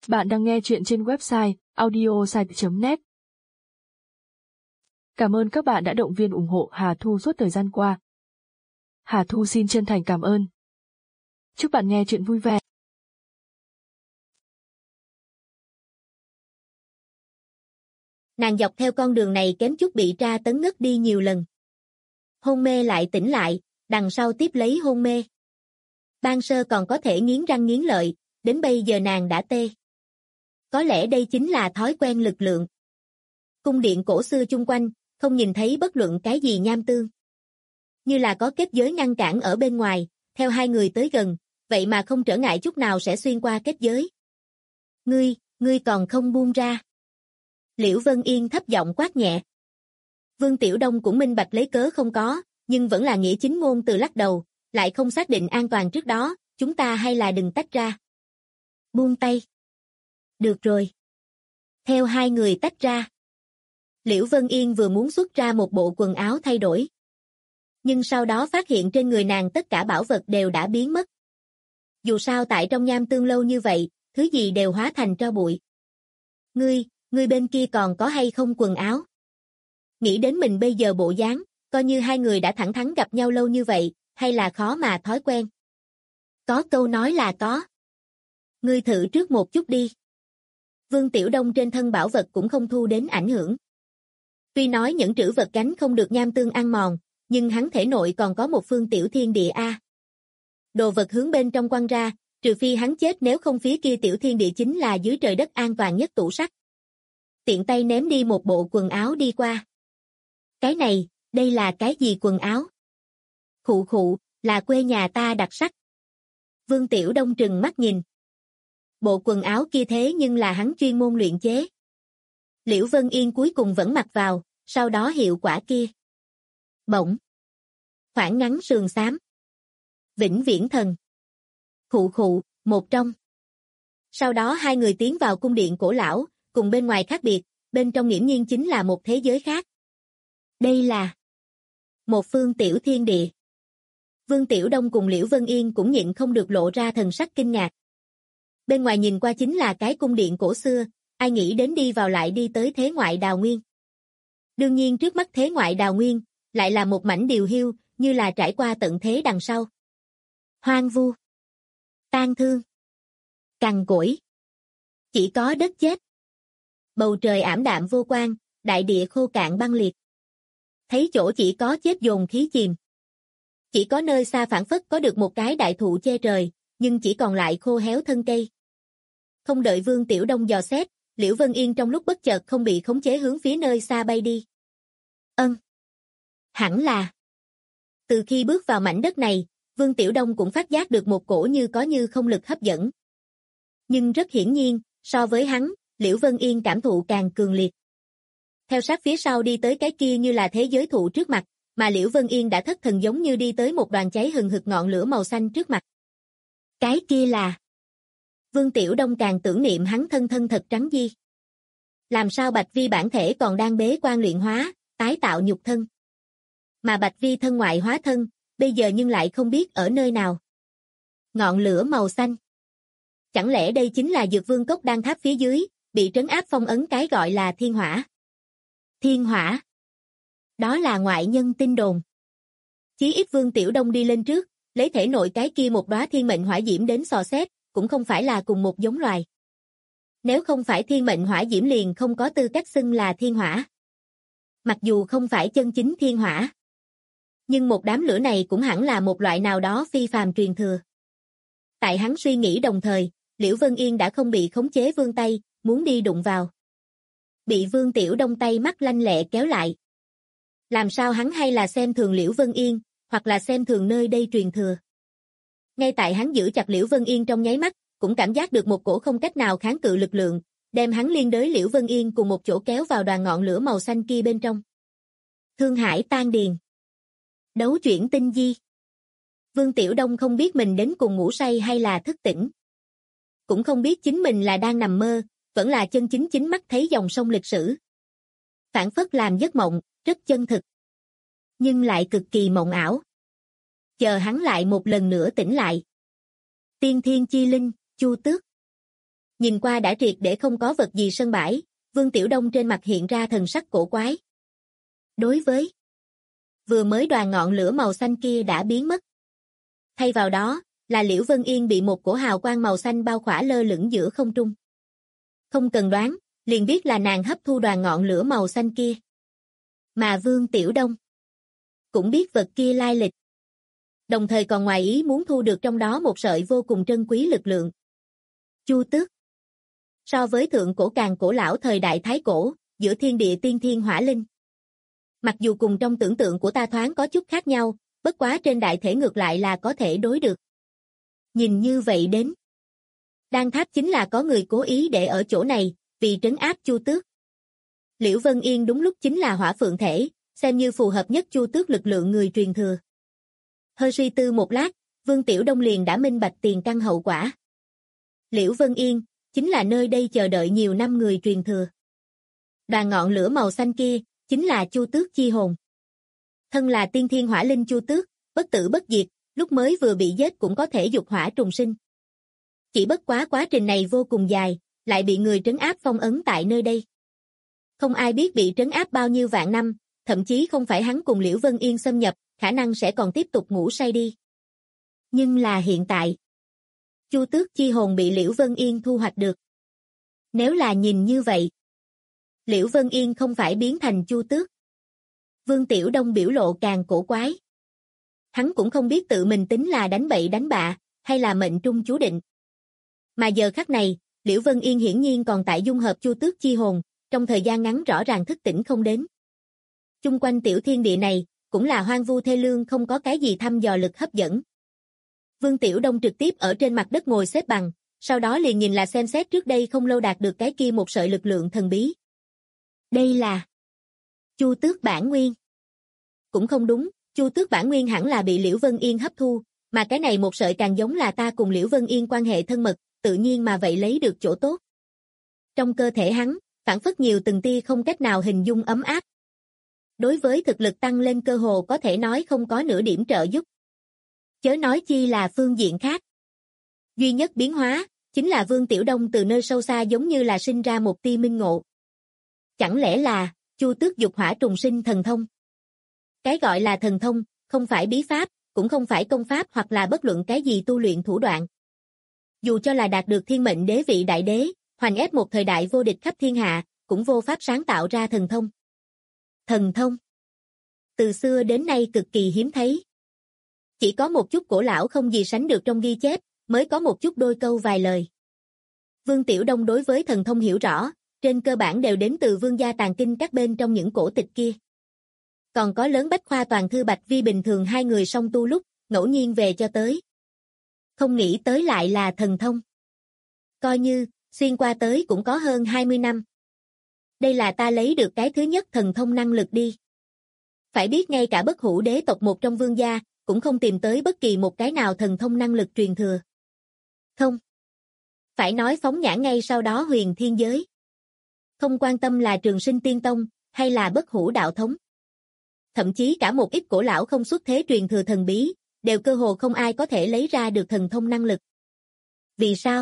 Bạn đang nghe chuyện trên website audiosite.net. Cảm ơn các bạn đã động viên ủng hộ Hà Thu suốt thời gian qua. Hà Thu xin chân thành cảm ơn. Chúc bạn nghe chuyện vui vẻ. Nàng dọc theo con đường này kém chút bị tra tấn ngất đi nhiều lần. Hôn mê lại tỉnh lại, đằng sau tiếp lấy hôn mê. Ban sơ còn có thể nghiến răng nghiến lợi, đến bây giờ nàng đã tê. Có lẽ đây chính là thói quen lực lượng. Cung điện cổ xưa chung quanh, không nhìn thấy bất luận cái gì nham tương. Như là có kết giới ngăn cản ở bên ngoài, theo hai người tới gần, vậy mà không trở ngại chút nào sẽ xuyên qua kết giới. Ngươi còn không buông ra. Liễu Vân Yên thấp giọng quát nhẹ. Vương Tiểu Đông cũng minh bạch lấy cớ không có, nhưng vẫn là nghĩa chính ngôn từ lắc đầu, lại không xác định an toàn trước đó, chúng ta hay là đừng tách ra. Buông tay. Được rồi. Theo hai người tách ra. Liễu Vân Yên vừa muốn xuất ra một bộ quần áo thay đổi. Nhưng sau đó phát hiện trên người nàng tất cả bảo vật đều đã biến mất. Dù sao tại trong nham tương lâu như vậy, thứ gì đều hóa thành tro bụi. Ngươi bên kia còn có hay không quần áo? Nghĩ đến mình bây giờ bộ dáng, coi như hai người đã thẳng thắn gặp nhau lâu như vậy, hay là khó mà thói quen. Có câu nói là có. Ngươi thử trước một chút đi. Vương Tiểu Đông trên thân bảo vật cũng không thu đến ảnh hưởng. Tuy nói những trữ vật gánh không được nham tương ăn mòn, nhưng hắn thể nội còn có một phương tiểu thiên địa a. Đồ vật hướng bên trong quăng ra, trừ phi hắn chết, nếu không phía kia tiểu thiên địa chính là dưới trời đất an toàn nhất tủ sắt. Tiện tay ném đi một bộ quần áo đi qua. Cái này, đây là cái gì quần áo? Khụ, là quê nhà ta đặc sắc. Vương Tiểu Đông trừng mắt nhìn. Bộ quần áo kia thế nhưng là hắn chuyên môn luyện chế. Liễu Vân Yên cuối cùng vẫn mặc vào, sau đó hiệu quả kia. Bỗng. Khoảng ngắn sườn xám. Vĩnh viễn thần. Khụ, một trong. Sau đó hai người tiến vào cung điện cổ lão, cùng bên ngoài khác biệt, bên trong nghiễm nhiên chính là một thế giới khác. Đây là một phương tiểu thiên địa. Vương Tiểu Đông cùng Liễu Vân Yên cũng nhịn không được lộ ra thần sắc kinh ngạc. Bên ngoài nhìn qua chính là cái cung điện cổ xưa, ai nghĩ đến đi vào lại đi tới thế ngoại đào nguyên. Đương nhiên trước mắt thế ngoại đào nguyên, lại là một mảnh điều hiu, như là trải qua tận thế đằng sau. Hoang vu. Tang thương. Cằn cỗi. Chỉ có đất chết. Bầu trời ảm đạm vô quang, đại địa khô cạn băng liệt. Thấy chỗ chỉ có chết dồn khí chìm. Chỉ có nơi xa phảng phất có được một cái đại thụ che trời, nhưng chỉ còn lại khô héo thân cây. Không đợi Vương Tiểu Đông dò xét, Liễu Vân Yên trong lúc bất chợt không bị khống chế hướng phía nơi xa bay đi. Hẳn là. Từ khi bước vào mảnh đất này, Vương Tiểu Đông cũng phát giác được một cổ như có như không lực hấp dẫn. Nhưng rất hiển nhiên, so với hắn, Liễu Vân Yên cảm thụ càng cường liệt. Theo sát phía sau đi tới cái kia như là thế giới thụ trước mặt, mà Liễu Vân Yên đã thất thần giống như đi tới một đoàn cháy hừng hực ngọn lửa màu xanh trước mặt. Cái kia là... Vương Tiểu Đông càng tưởng niệm hắn thân thật trắng di. Làm sao Bạch Vi bản thể còn đang bế quan luyện hóa, tái tạo nhục thân. Mà Bạch Vi thân ngoại hóa thân, bây giờ nhưng lại không biết ở nơi nào. Ngọn lửa màu xanh. Chẳng lẽ đây chính là Dược Vương Cốc đang tháp phía dưới, bị trấn áp phong ấn cái gọi là thiên hỏa. Thiên hỏa. Đó là ngoại nhân tin đồn. Chí ít Vương Tiểu Đông đi lên trước, lấy thể nội cái kia một đóa thiên mệnh hỏa diễm đến dò xét, cũng không phải là cùng một giống loài. Nếu không phải thiên mệnh hỏa diễm liền không có tư cách xưng là thiên hỏa. Mặc dù không phải chân chính thiên hỏa, nhưng một đám lửa này cũng hẳn là một loại nào đó phi phàm truyền thừa. Tại hắn suy nghĩ đồng thời, Liễu Vân Yên đã không bị khống chế vươn tay, muốn đi đụng vào. Bị Vương Tiểu Đông tay mắt lanh lẹ kéo lại. Làm sao hắn hay là xem thường Liễu Vân Yên, hoặc là xem thường nơi đây truyền thừa. Ngay tại hắn giữ chặt Liễu Vân Yên trong nháy mắt, cũng cảm giác được một cổ không cách nào kháng cự lực lượng, đem hắn liên đới Liễu Vân Yên cùng một chỗ kéo vào đoàn ngọn lửa màu xanh kia bên trong. Thương hải tan điền. Đấu chuyển tinh di. Vương Tiểu Đông không biết mình đến cùng ngủ say hay là thức tỉnh. Cũng không biết chính mình là đang nằm mơ, vẫn là chân chính mắt thấy dòng sông lịch sử. Phản phất làm giấc mộng, rất chân thực. Nhưng lại cực kỳ mộng ảo. Chờ hắn lại một lần nữa tỉnh lại. Tiên thiên chi linh, Chu Tước. Nhìn qua đã triệt để không có vật gì sân bãi, Vương Tiểu Đông trên mặt hiện ra thần sắc cổ quái. Đối với vừa mới đoàn ngọn lửa màu xanh kia đã biến mất. Thay vào đó, là Liễu Vân Yên bị một cổ hào quang màu xanh bao khỏa lơ lửng giữa không trung. Không cần đoán, liền biết là nàng hấp thu đoàn ngọn lửa màu xanh kia. Mà Vương Tiểu Đông cũng biết vật kia lai lịch. Đồng thời còn ngoài ý muốn thu được trong đó một sợi vô cùng trân quý lực lượng. Chu Tước. So với thượng cổ càng cổ lão thời đại Thái Cổ, giữa thiên địa tiên thiên hỏa linh. Mặc dù cùng trong tưởng tượng của ta thoáng có chút khác nhau, bất quá trên đại thể ngược lại là có thể đối được. Nhìn như vậy đến. Đan Tháp chính là có người cố ý để ở chỗ này, vì trấn áp Chu Tước. Liễu Vân Yên đúng lúc chính là hỏa phượng thể, xem như phù hợp nhất Chu Tước lực lượng người truyền thừa. Hơi suy tư một lát, Vương Tiểu Đông liền đã minh bạch tiền căn hậu quả. Liễu Vân Yên, chính là nơi đây chờ đợi nhiều năm người truyền thừa. Đoàn ngọn lửa màu xanh kia, chính là Chu Tước chi hồn. Thân là tiên thiên hỏa linh Chu Tước, bất tử bất diệt, lúc mới vừa bị giết cũng có thể dục hỏa trùng sinh. Chỉ bất quá trình này vô cùng dài, lại bị người trấn áp phong ấn tại nơi đây. Không ai biết bị trấn áp bao nhiêu vạn năm, thậm chí không phải hắn cùng Liễu Vân Yên xâm nhập, khả năng sẽ còn tiếp tục ngủ say đi. Nhưng là hiện tại, Chu Tước chi hồn bị Liễu Vân Yên thu hoạch được. Nếu là nhìn như vậy, Liễu Vân Yên không phải biến thành Chu Tước. Vương Tiểu Đông biểu lộ càng cổ quái. Hắn cũng không biết tự mình tính là đánh bậy đánh bạ, hay là mệnh trung chú định. Mà giờ khắc này, Liễu Vân Yên hiển nhiên còn tại dung hợp Chu Tước chi hồn, trong thời gian ngắn rõ ràng thức tỉnh không đến. Chung quanh tiểu thiên địa này, cũng là hoang vu thê lương không có cái gì thăm dò lực hấp dẫn. Vương Tiểu Đông trực tiếp ở trên mặt đất ngồi xếp bằng, sau đó liền nhìn là xem xét trước đây không lâu đạt được cái kia một sợi lực lượng thần bí. Đây là Chu Tước bản nguyên. Cũng không đúng, Chu Tước bản nguyên hẳn là bị Liễu Vân Yên hấp thu, mà cái này một sợi càng giống là ta cùng Liễu Vân Yên quan hệ thân mật, tự nhiên mà vậy lấy được chỗ tốt. Trong cơ thể hắn, phản phất nhiều từng tia không cách nào hình dung ấm áp. Đối với thực lực tăng lên cơ hồ có thể nói không có nửa điểm trợ giúp. Chớ nói chi là phương diện khác. Duy nhất biến hóa, chính là Vương Tiểu Đông từ nơi sâu xa giống như là sinh ra một tia minh ngộ. Chẳng lẽ là, Chu Tước dục hỏa trùng sinh thần thông? Cái gọi là thần thông, không phải bí pháp, cũng không phải công pháp hoặc là bất luận cái gì tu luyện thủ đoạn. Dù cho là đạt được thiên mệnh đế vị đại đế, hoành ép một thời đại vô địch khắp thiên hạ, cũng vô pháp sáng tạo ra thần thông. Thần thông. Từ xưa đến nay cực kỳ hiếm thấy. Chỉ có một chút cổ lão không gì sánh được trong ghi chép, mới có một chút đôi câu vài lời. Vương Tiểu Đông đối với thần thông hiểu rõ, trên cơ bản đều đến từ Vương gia tàng kinh các bên trong những cổ tịch kia. Còn có lớn bách khoa toàn thư Bạch Vi bình thường hai người song tu lúc, ngẫu nhiên về cho tới. Không nghĩ tới lại là thần thông. Coi như, xuyên qua tới cũng có hơn 20 năm. Đây là ta lấy được cái thứ nhất thần thông năng lực đi. Phải biết ngay cả bất hủ đế tộc một trong Vương gia, cũng không tìm tới bất kỳ một cái nào thần thông năng lực truyền thừa. Không. Phải nói phóng nhãn ngay sau đó huyền thiên giới. Không quan tâm là Trường Sinh Tiên Tông, hay là bất hủ đạo thống. Thậm chí cả một ít cổ lão không xuất thế truyền thừa thần bí, đều cơ hồ không ai có thể lấy ra được thần thông năng lực. Vì sao?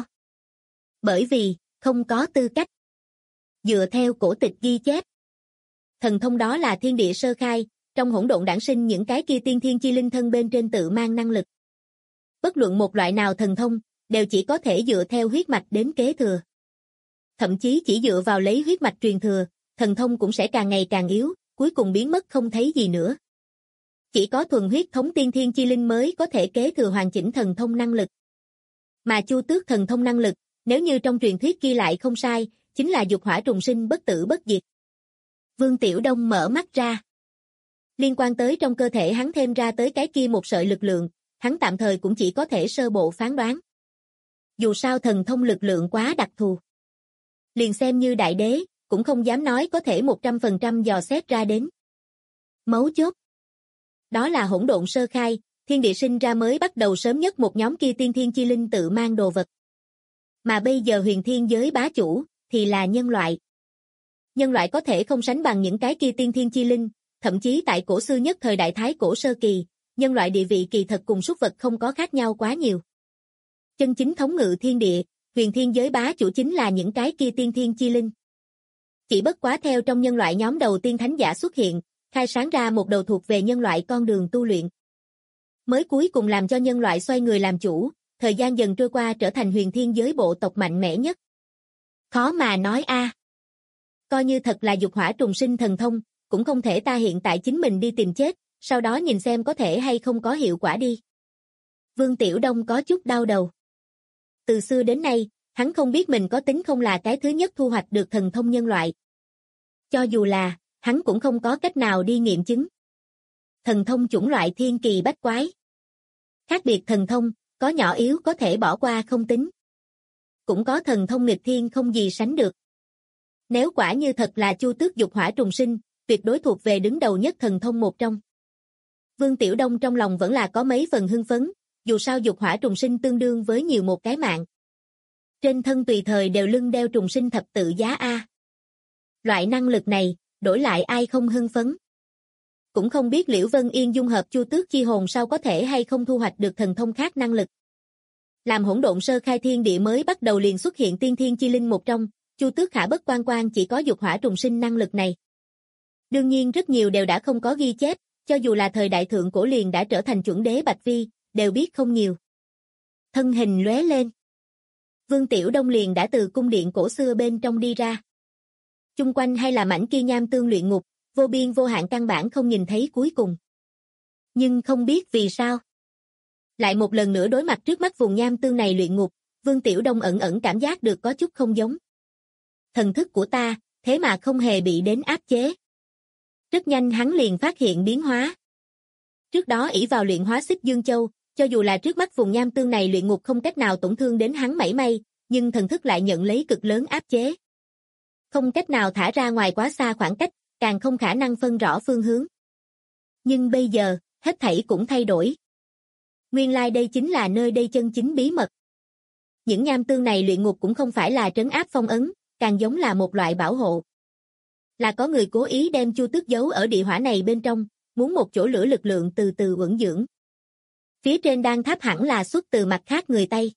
Bởi vì, không có tư cách. Dựa theo cổ tịch ghi chép. Thần thông đó là thiên địa sơ khai, trong hỗn độn đản sinh những cái kia tiên thiên chi linh thân bên trên tự mang năng lực. Bất luận một loại nào thần thông, đều chỉ có thể dựa theo huyết mạch đến kế thừa. Thậm chí chỉ dựa vào lấy huyết mạch truyền thừa, thần thông cũng sẽ càng ngày càng yếu, cuối cùng biến mất không thấy gì nữa. Chỉ có thuần huyết thống tiên thiên chi linh mới có thể kế thừa hoàn chỉnh thần thông năng lực. Mà Chu Tước thần thông năng lực, nếu như trong truyền thuyết ghi lại không sai, chính là dục hỏa trùng sinh bất tử bất diệt. Vương Tiểu Đông mở mắt ra. Liên quan tới trong cơ thể hắn thêm ra tới cái kia một sợi lực lượng, hắn tạm thời cũng chỉ có thể sơ bộ phán đoán. Dù sao thần thông lực lượng quá đặc thù. Liền xem như đại đế, cũng không dám nói có thể 100% dò xét ra đến. Mấu chốt. Đó là hỗn độn sơ khai, thiên địa sinh ra mới bắt đầu sớm nhất một nhóm kia tiên thiên chi linh tự mang đồ vật. Mà bây giờ huyền thiên giới bá chủ, thì là nhân loại. Nhân loại có thể không sánh bằng những cái kia tiên thiên chi linh, thậm chí tại cổ xưa nhất thời đại thái cổ sơ kỳ, nhân loại địa vị kỳ thật cùng súc vật không có khác nhau quá nhiều. Chân chính thống ngự thiên địa, huyền thiên giới bá chủ chính là những cái kia tiên thiên chi linh. Chỉ bất quá theo trong nhân loại nhóm đầu tiên thánh giả xuất hiện, khai sáng ra một đầu thuộc về nhân loại con đường tu luyện. Mới cuối cùng làm cho nhân loại xoay người làm chủ, thời gian dần trôi qua trở thành huyền thiên giới bộ tộc mạnh mẽ nhất. Khó mà nói a. Coi như thật là dục hỏa trùng sinh thần thông, cũng không thể ta hiện tại chính mình đi tìm chết, sau đó nhìn xem có thể hay không có hiệu quả đi. Vương Tiểu Đông có chút đau đầu. Từ xưa đến nay, hắn không biết mình có tính không là cái thứ nhất thu hoạch được thần thông nhân loại. Cho dù là, hắn cũng không có cách nào đi nghiệm chứng. Thần thông chủng loại thiên kỳ bách quái. Khác biệt thần thông, có nhỏ yếu có thể bỏ qua không tính. Cũng có thần thông nghịch thiên không gì sánh được. Nếu quả như thật là Chu Tước dục hỏa trùng sinh, tuyệt đối thuộc về đứng đầu nhất thần thông một trong. Vương Tiểu Đông trong lòng vẫn là có mấy phần hưng phấn, dù sao dục hỏa trùng sinh tương đương với nhiều một cái mạng. Trên thân tùy thời đều lưng đeo trùng sinh thập tự giá A. Loại năng lực này, đổi lại ai không hưng phấn. Cũng không biết Liễu Vân Yên dung hợp Chu Tước chi hồn sau có thể hay không thu hoạch được thần thông khác năng lực. Làm hỗn độn sơ khai thiên địa mới bắt đầu liền xuất hiện tiên thiên chi linh một trong, Chu Tước Khả Bất Quan Quan chỉ có dục hỏa trùng sinh năng lực này. Đương nhiên rất nhiều đều đã không có ghi chép, cho dù là thời đại thượng cổ liền đã trở thành chuẩn đế Bạch Vi, đều biết không nhiều. Thân hình lóe lên. Vương Tiểu Đông liền đã từ cung điện cổ xưa bên trong đi ra. Chung quanh hay là mảnh kia nham tương luyện ngục, vô biên vô hạn căn bản không nhìn thấy cuối cùng. Nhưng không biết vì sao. Lại một lần nữa đối mặt trước mắt vùng nham tương này luyện ngục, Vương Tiểu Đông ẩn ẩn cảm giác được có chút không giống. Thần thức của ta, thế mà không hề bị đến áp chế. Rất nhanh hắn liền phát hiện biến hóa. Trước đó ỷ vào luyện hóa Xích Dương Châu, cho dù là trước mắt vùng nham tương này luyện ngục không cách nào tổn thương đến hắn mảy may, nhưng thần thức lại nhận lấy cực lớn áp chế. Không cách nào thả ra ngoài quá xa khoảng cách, càng không khả năng phân rõ phương hướng. Nhưng bây giờ, hết thảy cũng thay đổi. Nguyên lai đây chính là nơi đây chân chính bí mật. Những nham tương này luyện ngục cũng không phải là trấn áp phong ấn, càng giống là một loại bảo hộ. Là có người cố ý đem Chu Tước giấu ở địa hỏa này bên trong, muốn một chỗ lửa lực lượng từ từ uẩn dưỡng. Phía trên đan tháp hẳn là xuất từ mặt khác người Tây.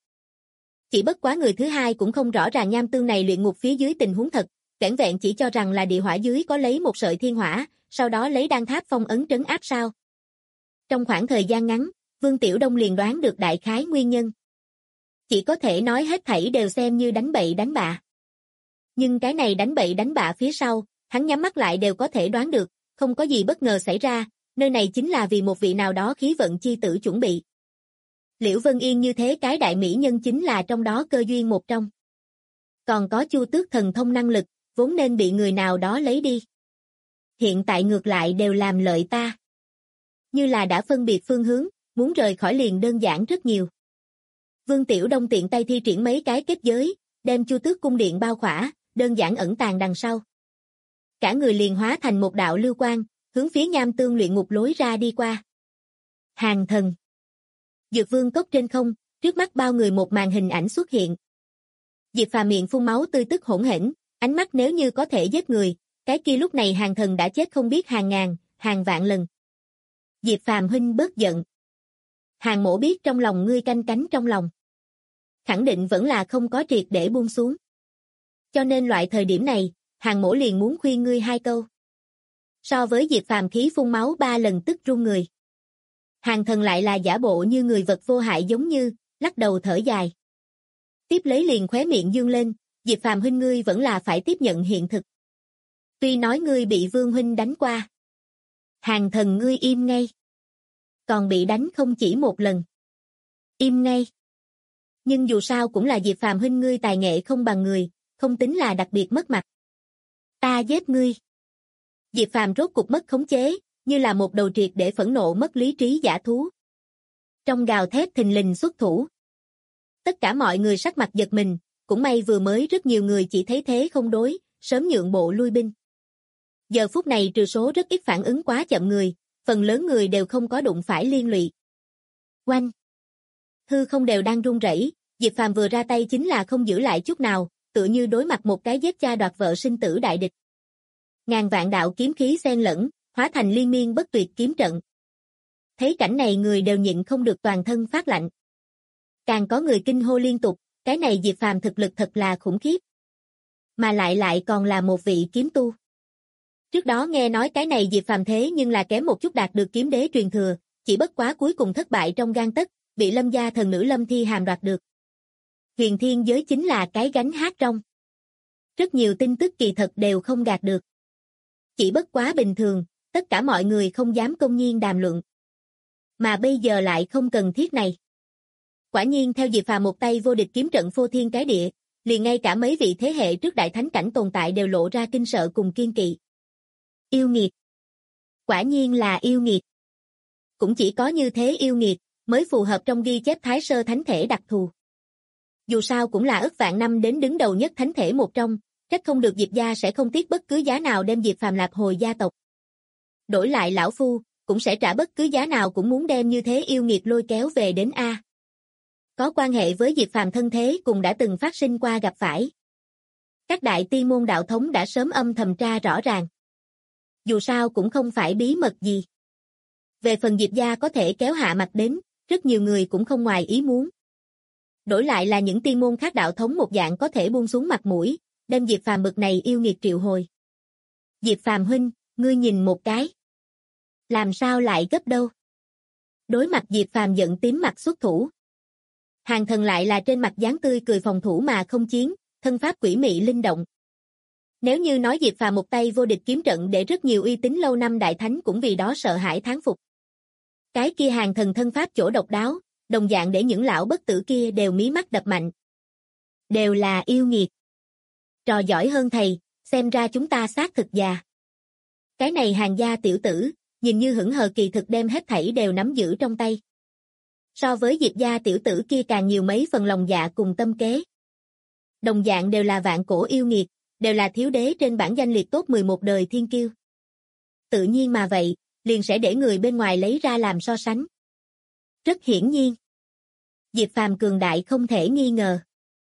Chỉ bất quá người thứ hai cũng không rõ ràng nham tương này luyện ngục phía dưới tình huống thật, vẻn vẹn chỉ cho rằng là địa hỏa dưới có lấy một sợi thiên hỏa, sau đó lấy đan tháp phong ấn trấn áp sao. Trong khoảng thời gian ngắn, Vương Tiểu Đông liền đoán được đại khái nguyên nhân. Chỉ có thể nói hết thảy đều xem như đánh bậy đánh bạ. Nhưng cái này đánh bậy đánh bạ phía sau, hắn nhắm mắt lại đều có thể đoán được, không có gì bất ngờ xảy ra, nơi này chính là vì một vị nào đó khí vận chi tử chuẩn bị. Liễu Vân Yên như thế cái đại mỹ nhân chính là trong đó cơ duyên một trong. Còn có Chu Tước thần thông năng lực, vốn nên bị người nào đó lấy đi. Hiện tại ngược lại đều làm lợi ta. Như là đã phân biệt phương hướng, muốn rời khỏi liền đơn giản rất nhiều. Vương Tiểu Đông tiện tay thi triển mấy cái kết giới, đem Chu Tước cung điện bao khỏa, đơn giản ẩn tàng đằng sau. Cả người liền hóa thành một đạo lưu quang, hướng phía nham tương luyện ngục lối ra đi qua. Hàng thần. Dược Vương cốc trên không, trước mắt bao người một màn hình ảnh xuất hiện. Diệp Phàm miệng phun máu tươi tức hỗn hển, ánh mắt nếu như có thể giết người, cái kia lúc này hàng thần đã chết không biết hàng ngàn, hàng vạn lần. Diệp Phàm huynh bớt giận. Hàng mổ biết trong lòng ngươi canh cánh trong lòng. Khẳng định vẫn là không có triệt để buông xuống. Cho nên loại thời điểm này, hàng mổ liền muốn khuyên ngươi hai câu. So với Diệp Phàm khí phun máu 3 lần tức run người. Hàng thần lại là giả bộ như người vật vô hại giống như, lắc đầu thở dài. Tiếp lấy liền khóe miệng dương lên, Diệp Phàm huynh ngươi vẫn là phải tiếp nhận hiện thực. Tuy nói ngươi bị Vương huynh đánh qua. Hàng thần ngươi im ngay. Còn bị đánh không chỉ một lần. Im ngay. Nhưng dù sao cũng là Diệp Phàm huynh ngươi tài nghệ không bằng người, không tính là đặc biệt mất mặt. Ta giết ngươi. Diệp Phàm rốt cục mất khống chế, như là một đầu triệt để phẫn nộ mất lý trí dã thú. Trong gào thét thình lình xuất thủ. Tất cả mọi người sắc mặt giật mình, cũng may vừa mới rất nhiều người chỉ thấy thế không đối, sớm nhượng bộ lui binh. Giờ phút này trừ số rất ít phản ứng quá chậm người, phần lớn người đều không có đụng phải liên lụy. Oanh! Hư không đều đang run rẩy, Diệp Phàm vừa ra tay chính là không giữ lại chút nào, tựa như đối mặt một cái giết cha đoạt vợ sinh tử đại địch. Ngàn vạn đạo kiếm khí xen lẫn, hóa thành liên miên bất tuyệt kiếm trận. Thấy cảnh này người đều nhịn không được toàn thân phát lạnh. Càng có người kinh hô liên tục, cái này Diệp Phàm thực lực thật là khủng khiếp. Mà lại còn là một vị kiếm tu. Trước đó nghe nói cái này Diệp Phàm thế nhưng là kém một chút đạt được kiếm đế truyền thừa, chỉ bất quá cuối cùng thất bại trong gang tấc, bị Lâm gia thần nữ Lâm Thi Hàm đoạt được. Huyền thiên giới chính là cái gánh hát rong. Rất nhiều tin tức kỳ thật đều không gạt được. Chỉ bất quá bình thường, tất cả mọi người không dám công nhiên đàm luận. Mà bây giờ lại không cần thiết này. Quả nhiên theo Diệp Phàm một tay vô địch kiếm trận phô thiên cái địa, liền ngay cả mấy vị thế hệ trước đại thánh cảnh tồn tại đều lộ ra kinh sợ cùng kiên kỵ. Yêu nghiệt. Quả nhiên là yêu nghiệt. Cũng chỉ có như thế yêu nghiệt, mới phù hợp trong ghi chép Thái Sơ Thánh Thể đặc thù. Dù sao cũng là ức vạn năm đến đứng đầu nhất thánh thể một trong, trách không được Diệp gia sẽ không tiếc bất cứ giá nào đem Diệp Phàm lạc hồi gia tộc. Đổi lại lão phu, cũng sẽ trả bất cứ giá nào cũng muốn đem như thế yêu nghiệt lôi kéo về đến A. Có quan hệ với Diệp Phàm thân thế cùng đã từng phát sinh qua gặp phải. Các đại tiên môn đạo thống đã sớm âm thầm tra rõ ràng. Dù sao cũng không phải bí mật gì. Về phần Diệp gia có thể kéo hạ mặt đến, rất nhiều người cũng không ngoài ý muốn. Đổi lại là những tiên môn khác đạo thống một dạng có thể buông xuống mặt mũi, đem Diệp Phàm bực này yêu nghiệt triệu hồi. Diệp Phàm huynh, ngươi nhìn một cái. Làm sao lại gấp đâu? Đối mặt Diệp Phàm giận tím mặt xuất thủ. Hàng Thần lại là trên mặt dáng tươi cười phòng thủ mà không chiến, thân pháp quỷ mị linh động. Nếu như nói Diệp Phàm một tay vô địch kiếm trận để rất nhiều uy tín lâu năm đại thánh cũng vì đó sợ hãi thán phục. Cái kia Hàng Thần thân pháp chỗ độc đáo, đồng dạng để những lão bất tử kia đều mí mắt đập mạnh. Đều là yêu nghiệt. Trò giỏi hơn thầy, xem ra chúng ta xác thực già. Cái này Hàng gia tiểu tử, nhìn như hững hờ kỳ thực đem hết thảy đều nắm giữ trong tay. So với Diệp gia tiểu tử kia càng nhiều mấy phần lòng dạ cùng tâm kế. Đồng dạng đều là vạn cổ yêu nghiệt, đều là thiếu đế trên bảng danh liệt top 11 đời thiên kiêu. Tự nhiên mà vậy, liền sẽ để người bên ngoài lấy ra làm so sánh. Rất hiển nhiên. Diệp Phàm cường đại không thể nghi ngờ.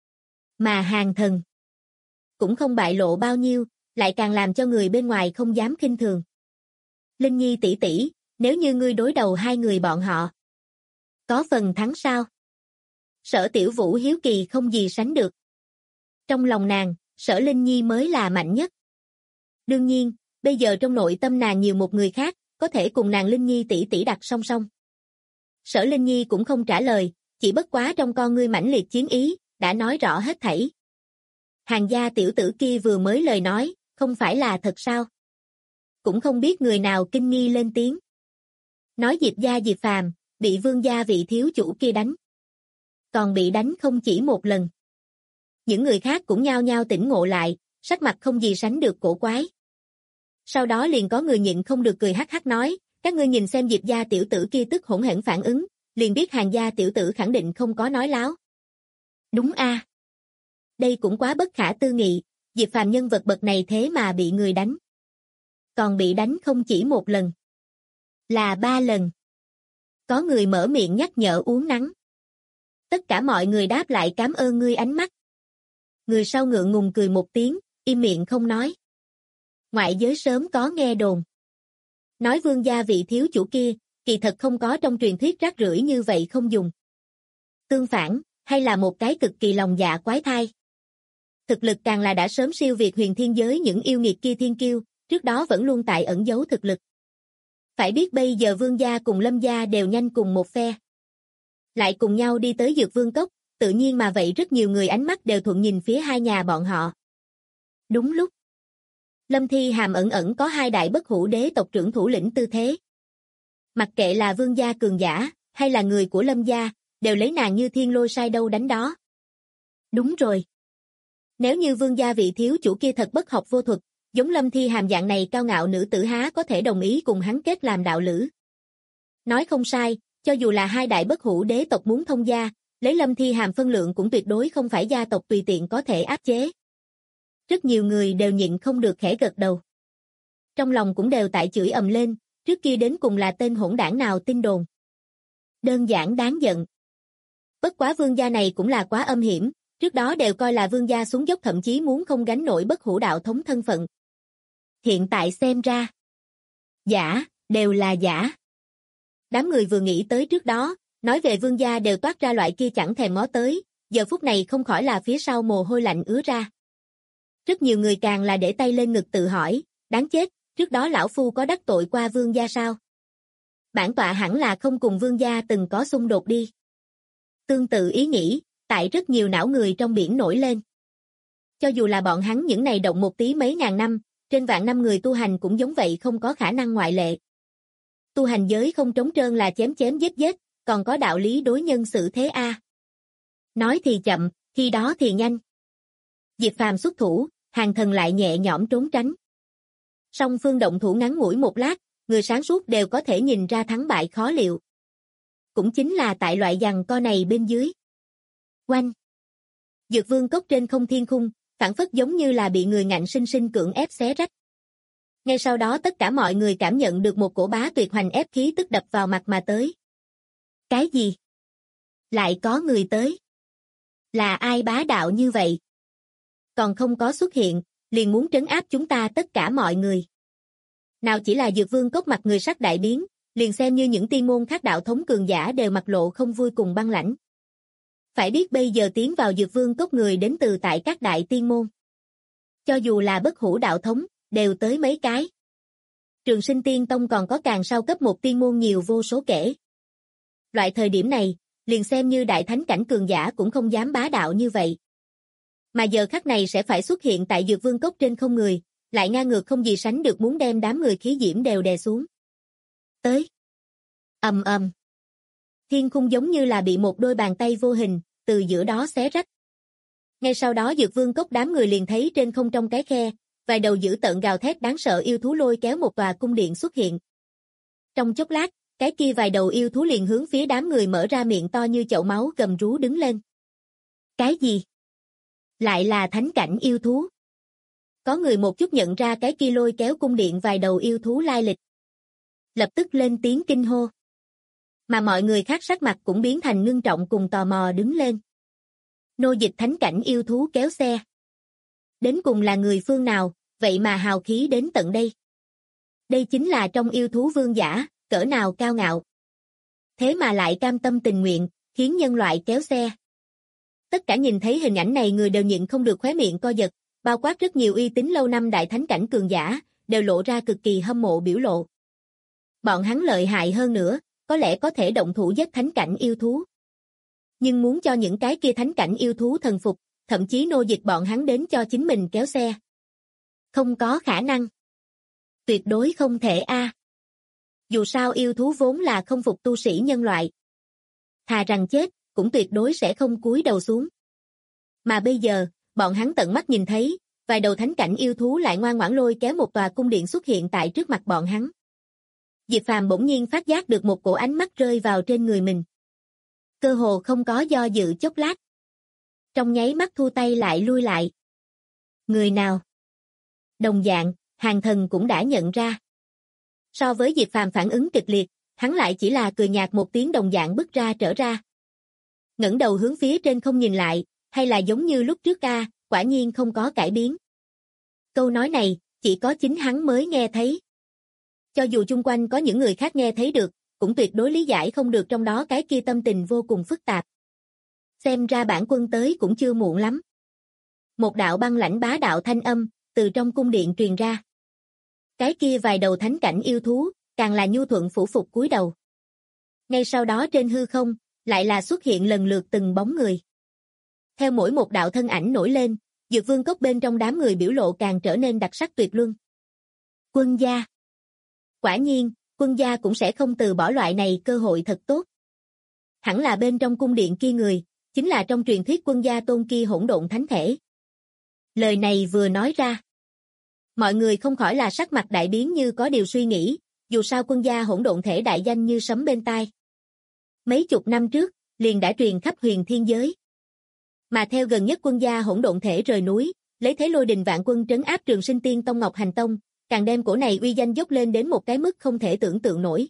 Mà Hàng Thần cũng không bại lộ bao nhiêu, lại càng làm cho người bên ngoài không dám khinh thường. Linh Nhi tỷ tỷ, nếu như ngươi đối đầu hai người bọn họ, có phần thắng sao? Sở Tiểu Vũ hiếu kỳ không gì sánh được. Trong lòng nàng, Sở Linh Nhi mới là mạnh nhất. Đương nhiên, bây giờ trong nội tâm nàng nhiều một người khác, có thể cùng nàng Linh Nhi tỷ tỷ đặt song song. Sở Linh Nhi cũng không trả lời, chỉ bất quá trong con ngươi mãnh liệt chiến ý, đã nói rõ hết thảy. Hàng gia tiểu tử kia vừa mới lời nói, không phải là thật sao? Cũng không biết người nào kinh nghi lên tiếng. Nói Diệp gia Diệp Phàm, bị Vương gia vị thiếu chủ kia đánh. Còn bị đánh không chỉ một lần. Những người khác cũng nhao nhao tỉnh ngộ lại, sắc mặt không gì sánh được cổ quái. Sau đó liền có người nhịn không được cười hắc hắc nói, các ngươi nhìn xem Diệp gia tiểu tử kia tức hỗn hển phản ứng, liền biết Hàng gia tiểu tử khẳng định không có nói láo. Đúng a. Đây cũng quá bất khả tư nghị, Diệp Phàm nhân vật bậc này thế mà bị người đánh. Còn bị đánh không chỉ một lần, là 3 lần. Có người mở miệng nhắc nhở uống nắng. Tất cả mọi người đáp lại cảm ơn ngươi ánh mắt. Người sau ngượng ngùng cười một tiếng, im miệng không nói. Ngoại giới sớm có nghe đồn. Nói Vương gia vị thiếu chủ kia, kỳ thật không có trong truyền thuyết rác rưởi như vậy không dùng. Tương phản, hay là một cái cực kỳ lòng dạ quái thai. Thực lực càng là đã sớm siêu việt huyền thiên giới những yêu nghiệt kia thiên kiêu, trước đó vẫn luôn tại ẩn giấu thực lực. Phải biết bây giờ Vương gia cùng Lâm gia đều nhanh cùng một phe. Lại cùng nhau đi tới Dược Vương Cốc, tự nhiên mà vậy rất nhiều người ánh mắt đều thuận nhìn phía hai nhà bọn họ. Đúng lúc. Lâm Thi Hàm ẩn ẩn có hai đại bất hủ đế tộc trưởng thủ lĩnh tư thế. Mặc kệ là Vương gia cường giả, hay là người của Lâm gia, đều lấy nàng như thiên lôi sai đâu đánh đó. Đúng rồi. Nếu như Vương gia vị thiếu chủ kia thật bất học vô thuật, giống Lâm Thi Hàm dạng này cao ngạo nữ tử há có thể đồng ý cùng hắn kết làm đạo lữ. Nói không sai, cho dù là hai đại bất hủ đế tộc muốn thông gia, lấy Lâm Thi Hàm phân lượng cũng tuyệt đối không phải gia tộc tùy tiện có thể áp chế. Rất nhiều người đều nhịn không được khẽ gật đầu. Trong lòng cũng đều tại chửi ầm lên, trước kia đến cùng là tên hỗn đảng nào tin đồn. Đơn giản đáng giận. Bất quá Vương gia này cũng là quá âm hiểm, trước đó đều coi là Vương gia xuống dốc thậm chí muốn không gánh nổi bất hủ đạo thống thân phận. Hiện tại xem ra, giả, đều là giả. Đám người vừa nghĩ tới trước đó, nói về Vương gia đều toát ra loại kia chẳng thèm ngó tới, giờ phút này không khỏi là phía sau mồ hôi lạnh ứa ra. Rất nhiều người càng là để tay lên ngực tự hỏi, đáng chết, trước đó lão phu có đắc tội qua vương gia sao? Bản tọa hẳn là không cùng vương gia từng có xung đột đi. Tương tự ý nghĩ, tại rất nhiều não người trong biển nổi lên. Cho dù là bọn hắn những này động một tí mấy ngàn năm, trên vạn năm người tu hành cũng giống vậy, không có khả năng ngoại lệ. Tu hành giới không trống trơn là chém chém giết giết, còn có đạo lý đối nhân xử thế a. Nói thì chậm, khi đó thì nhanh. Diệp Phàm xuất thủ, Hàng Thần lại nhẹ nhõm trốn tránh. Song phương động thủ ngắn ngủi một lát, người sáng suốt đều có thể nhìn ra thắng bại khó liệu. Cũng chính là tại loại giằng co này bên dưới. Oanh! Dược vương cốc trên không thiên khung, phảng phất giống như là bị người ngạnh sinh sinh cưỡng ép xé rách. Ngay sau đó tất cả mọi người cảm nhận được một cổ bá tuyệt hoành ép khí tức đập vào mặt mà tới. Cái gì? Lại có người tới? Là ai bá đạo như vậy? Còn không có xuất hiện, liền muốn trấn áp chúng ta tất cả mọi người. Nào chỉ là Dược Vương cốc mặt người sắc đại biến, liền xem như những tiên môn khác đạo thống cường giả đều mặt lộ không vui cùng băng lãnh. Phải biết bây giờ tiến vào Dược Vương cốc người đến từ tại các đại tiên môn. Cho dù là bất hủ đạo thống, đều tới mấy cái. Trường Sinh Tiên Tông còn có càng sau cấp một tiên môn nhiều vô số kể. Loại thời điểm này, liền xem như đại thánh cảnh cường giả cũng không dám bá đạo như vậy. Mà giờ khắc này sẽ phải xuất hiện tại Dược Vương cốc trên không người, lại ngang ngược không gì sánh được, muốn đem đám người khí diễm đều đè xuống. Tới. Ầm ầm. Thiên khung giống như là bị một đôi bàn tay vô hình từ giữa đó xé rách. Ngay sau đó Dược Vương cốc đám người liền thấy trên không trong cái khe, vài đầu dữ tợn gào thét đáng sợ yêu thú lôi kéo một tòa cung điện xuất hiện. Trong chốc lát, cái kia vài đầu yêu thú liền hướng phía đám người mở ra miệng to như chậu máu gầm rú đứng lên. Cái gì? Lại là thánh cảnh yêu thú. Có người một chút nhận ra cái kia lôi kéo cung điện vài đầu yêu thú lai lịch. Lập tức lên tiếng kinh hô. Mà mọi người khác sắc mặt cũng biến thành ngưng trọng cùng tò mò đứng lên. Nô dịch thánh cảnh yêu thú kéo xe. Đến cùng là người phương nào, vậy mà hào khí đến tận đây. Đây chính là trong yêu thú vương giả, cỡ nào cao ngạo. Thế mà lại cam tâm tình nguyện, khiến nhân loại kéo xe. Tất cả nhìn thấy hình ảnh này người đều nhịn không được khóe miệng co giật, bao quát rất nhiều uy tín lâu năm đại thánh cảnh cường giả, đều lộ ra cực kỳ hâm mộ biểu lộ. Bọn hắn lợi hại hơn nữa, có lẽ có thể động thủ giết thánh cảnh yêu thú. Nhưng muốn cho những cái kia thánh cảnh yêu thú thần phục, thậm chí nô dịch bọn hắn đến cho chính mình kéo xe. Không có khả năng. Tuyệt đối không thể a. Dù sao yêu thú vốn là không phục tu sĩ nhân loại. Thà rằng chết, cũng tuyệt đối sẽ không cúi đầu xuống. Mà bây giờ, bọn hắn tận mắt nhìn thấy, vài đầu thánh cảnh yêu thú lại ngoan ngoãn lôi kéo một tòa cung điện xuất hiện tại trước mặt bọn hắn. Diệp Phàm bỗng nhiên phát giác được một cổ ánh mắt rơi vào trên người mình. Cơ hồ không có do dự chốc lát. Trong nháy mắt thu tay lại lui lại. Người nào? Đồng dạng, Hàng Thần cũng đã nhận ra. So với Diệp Phàm phản ứng kịch liệt, hắn lại chỉ là cười nhạt một tiếng đồng dạng bước ra trở ra. Ngẩng đầu hướng phía trên không nhìn lại, hay là giống như lúc trước a, quả nhiên không có cải biến. Câu nói này, chỉ có chính hắn mới nghe thấy. Cho dù chung quanh có những người khác nghe thấy được, cũng tuyệt đối lý giải không được trong đó cái kia tâm tình vô cùng phức tạp. Xem ra bản quân tới cũng chưa muộn lắm. Một đạo băng lãnh bá đạo thanh âm, từ trong cung điện truyền ra. Cái kia vài đầu thánh cảnh yêu thú, càng là nhu thuận phủ phục cúi đầu. Ngay sau đó trên hư không, lại là xuất hiện lần lượt từng bóng người. Theo mỗi một đạo thân ảnh nổi lên, Dược Vương cốc bên trong đám người biểu lộ càng trở nên đặc sắc tuyệt luân. Quân gia. Quả nhiên, quân gia cũng sẽ không từ bỏ loại này cơ hội thật tốt. Hẳn là bên trong cung điện kia người, chính là trong truyền thuyết quân gia tôn kia hỗn độn thánh thể. Lời này vừa nói ra. Mọi người không khỏi là sắc mặt đại biến như có điều suy nghĩ, dù sao quân gia hỗn độn thể đại danh như sấm bên tai. Mấy chục năm trước, liền đã truyền khắp huyền thiên giới. Mà theo gần nhất quân gia hỗn độn thể rời núi, lấy thế lôi đình vạn quân trấn áp Trường Sinh Tiên Tông Ngọc Hành Tông, càng đem cổ này uy danh dốc lên đến một cái mức không thể tưởng tượng nổi.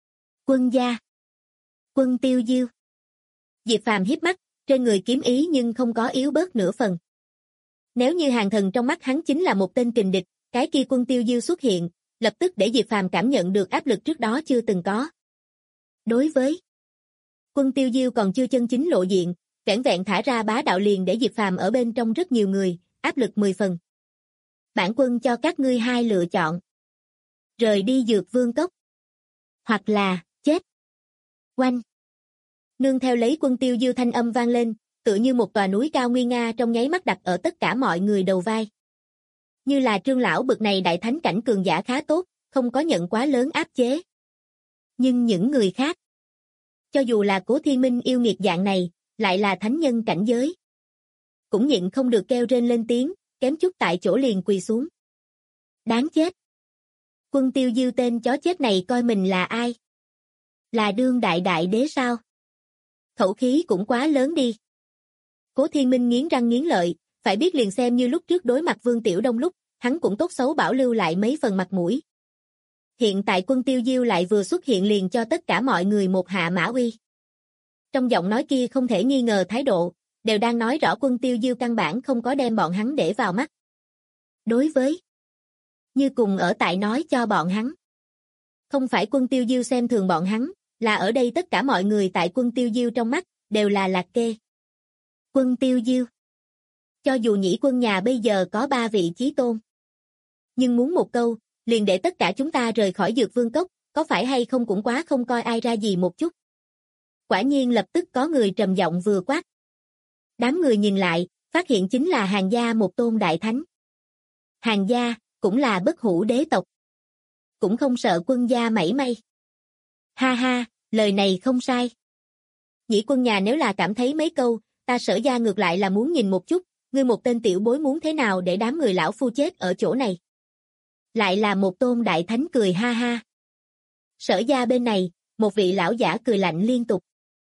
Quân gia. Quân Tiêu Diêu. Diệp Phàm hiếp mắt, trên người kiếm ý nhưng không có yếu bớt nửa phần. Nếu như Hàng Thần trong mắt hắn chính là một tên kình địch, cái kia Quân Tiêu Diêu xuất hiện, lập tức để Diệp Phàm cảm nhận được áp lực trước đó chưa từng có. Đối với Quân Tiêu Diêu còn chưa chân chính lộ diện, vẻn vẹn thả ra bá đạo liền để Diệp Phàm ở bên trong rất nhiều người, áp lực 10 phần. Bản quân cho các ngươi hai lựa chọn. Rời đi Dược Vương Cốc. Hoặc là, chết. Oanh. Nương theo lấy Quân Tiêu Diêu thanh âm vang lên, tựa như một tòa núi cao nguy nga trong nháy mắt đặt ở tất cả mọi người đầu vai. Như là Trương lão bực này đại thánh cảnh cường giả khá tốt, không có nhận quá lớn áp chế. Nhưng những người khác, cho dù là Cố Thiên Minh yêu nghiệt dạng này, lại là thánh nhân cảnh giới, cũng nhịn không được kêu rên lên tiếng, kém chút tại chỗ liền quỳ xuống. Đáng chết. Quân Tiêu Diêu tên chó chết này coi mình là ai? Là đương đại đại đế sao? Khẩu khí cũng quá lớn đi. Cố Thiên Minh nghiến răng nghiến lợi, phải biết liền xem như lúc trước đối mặt Vương Tiểu Đông lúc, hắn cũng tốt xấu bảo lưu lại mấy phần mặt mũi. Hiện tại Quân Tiêu Diêu lại vừa xuất hiện liền cho tất cả mọi người một hạ mã uy. Trong giọng nói kia không thể nghi ngờ thái độ, đều đang nói rõ Quân Tiêu Diêu căn bản không có đem bọn hắn để vào mắt. Đối với như cùng ở tại nói cho bọn hắn. Không phải Quân Tiêu Diêu xem thường bọn hắn, là ở đây tất cả mọi người tại Quân Tiêu Diêu trong mắt, đều là lạc kê. Quân Tiêu Diêu. Cho dù nhĩ quân nhà bây giờ có 3 vị chí tôn. Nhưng muốn một câu, liền để tất cả chúng ta rời khỏi Dược Vương Cốc, có phải hay không cũng quá không coi ai ra gì một chút. Quả nhiên lập tức có người trầm giọng vừa quát. Đám người nhìn lại, phát hiện chính là Hàn gia một tôn đại thánh. Hàn gia, cũng là bất hủ đế tộc. Cũng không sợ Quân gia mảy may. Ha ha, lời này không sai. Nhĩ quân nhà nếu là cảm thấy mấy câu, ta Sở gia ngược lại là muốn nhìn một chút, ngươi một tên tiểu bối muốn thế nào để đám người lão phu chết ở chỗ này. Lại là một tôn đại thánh cười ha ha. Sở gia bên này, một vị lão giả cười lạnh liên tục.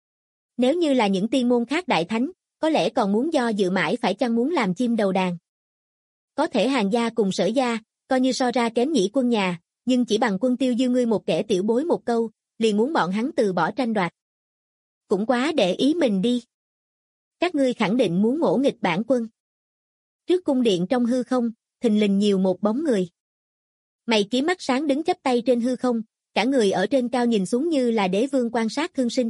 Nếu như là những tiên môn khác đại thánh, có lẽ còn muốn do dự mãi phải chăng muốn làm chim đầu đàn. Có thể Hàn gia cùng Sở gia, coi như so ra kém nhĩ quân nhà, nhưng chỉ bằng Quân Tiêu Diêu ngươi một kẻ tiểu bối một câu, liền muốn bọn hắn từ bỏ tranh đoạt. Cũng quá để ý mình đi. Các ngươi khẳng định muốn ngỗ nghịch bản quân. Trước cung điện trong hư không, thình lình nhiều một bóng người. Mày kiếm mắt sáng đứng chắp tay trên hư không, cả người ở trên cao nhìn xuống như là đế vương quan sát thương sinh.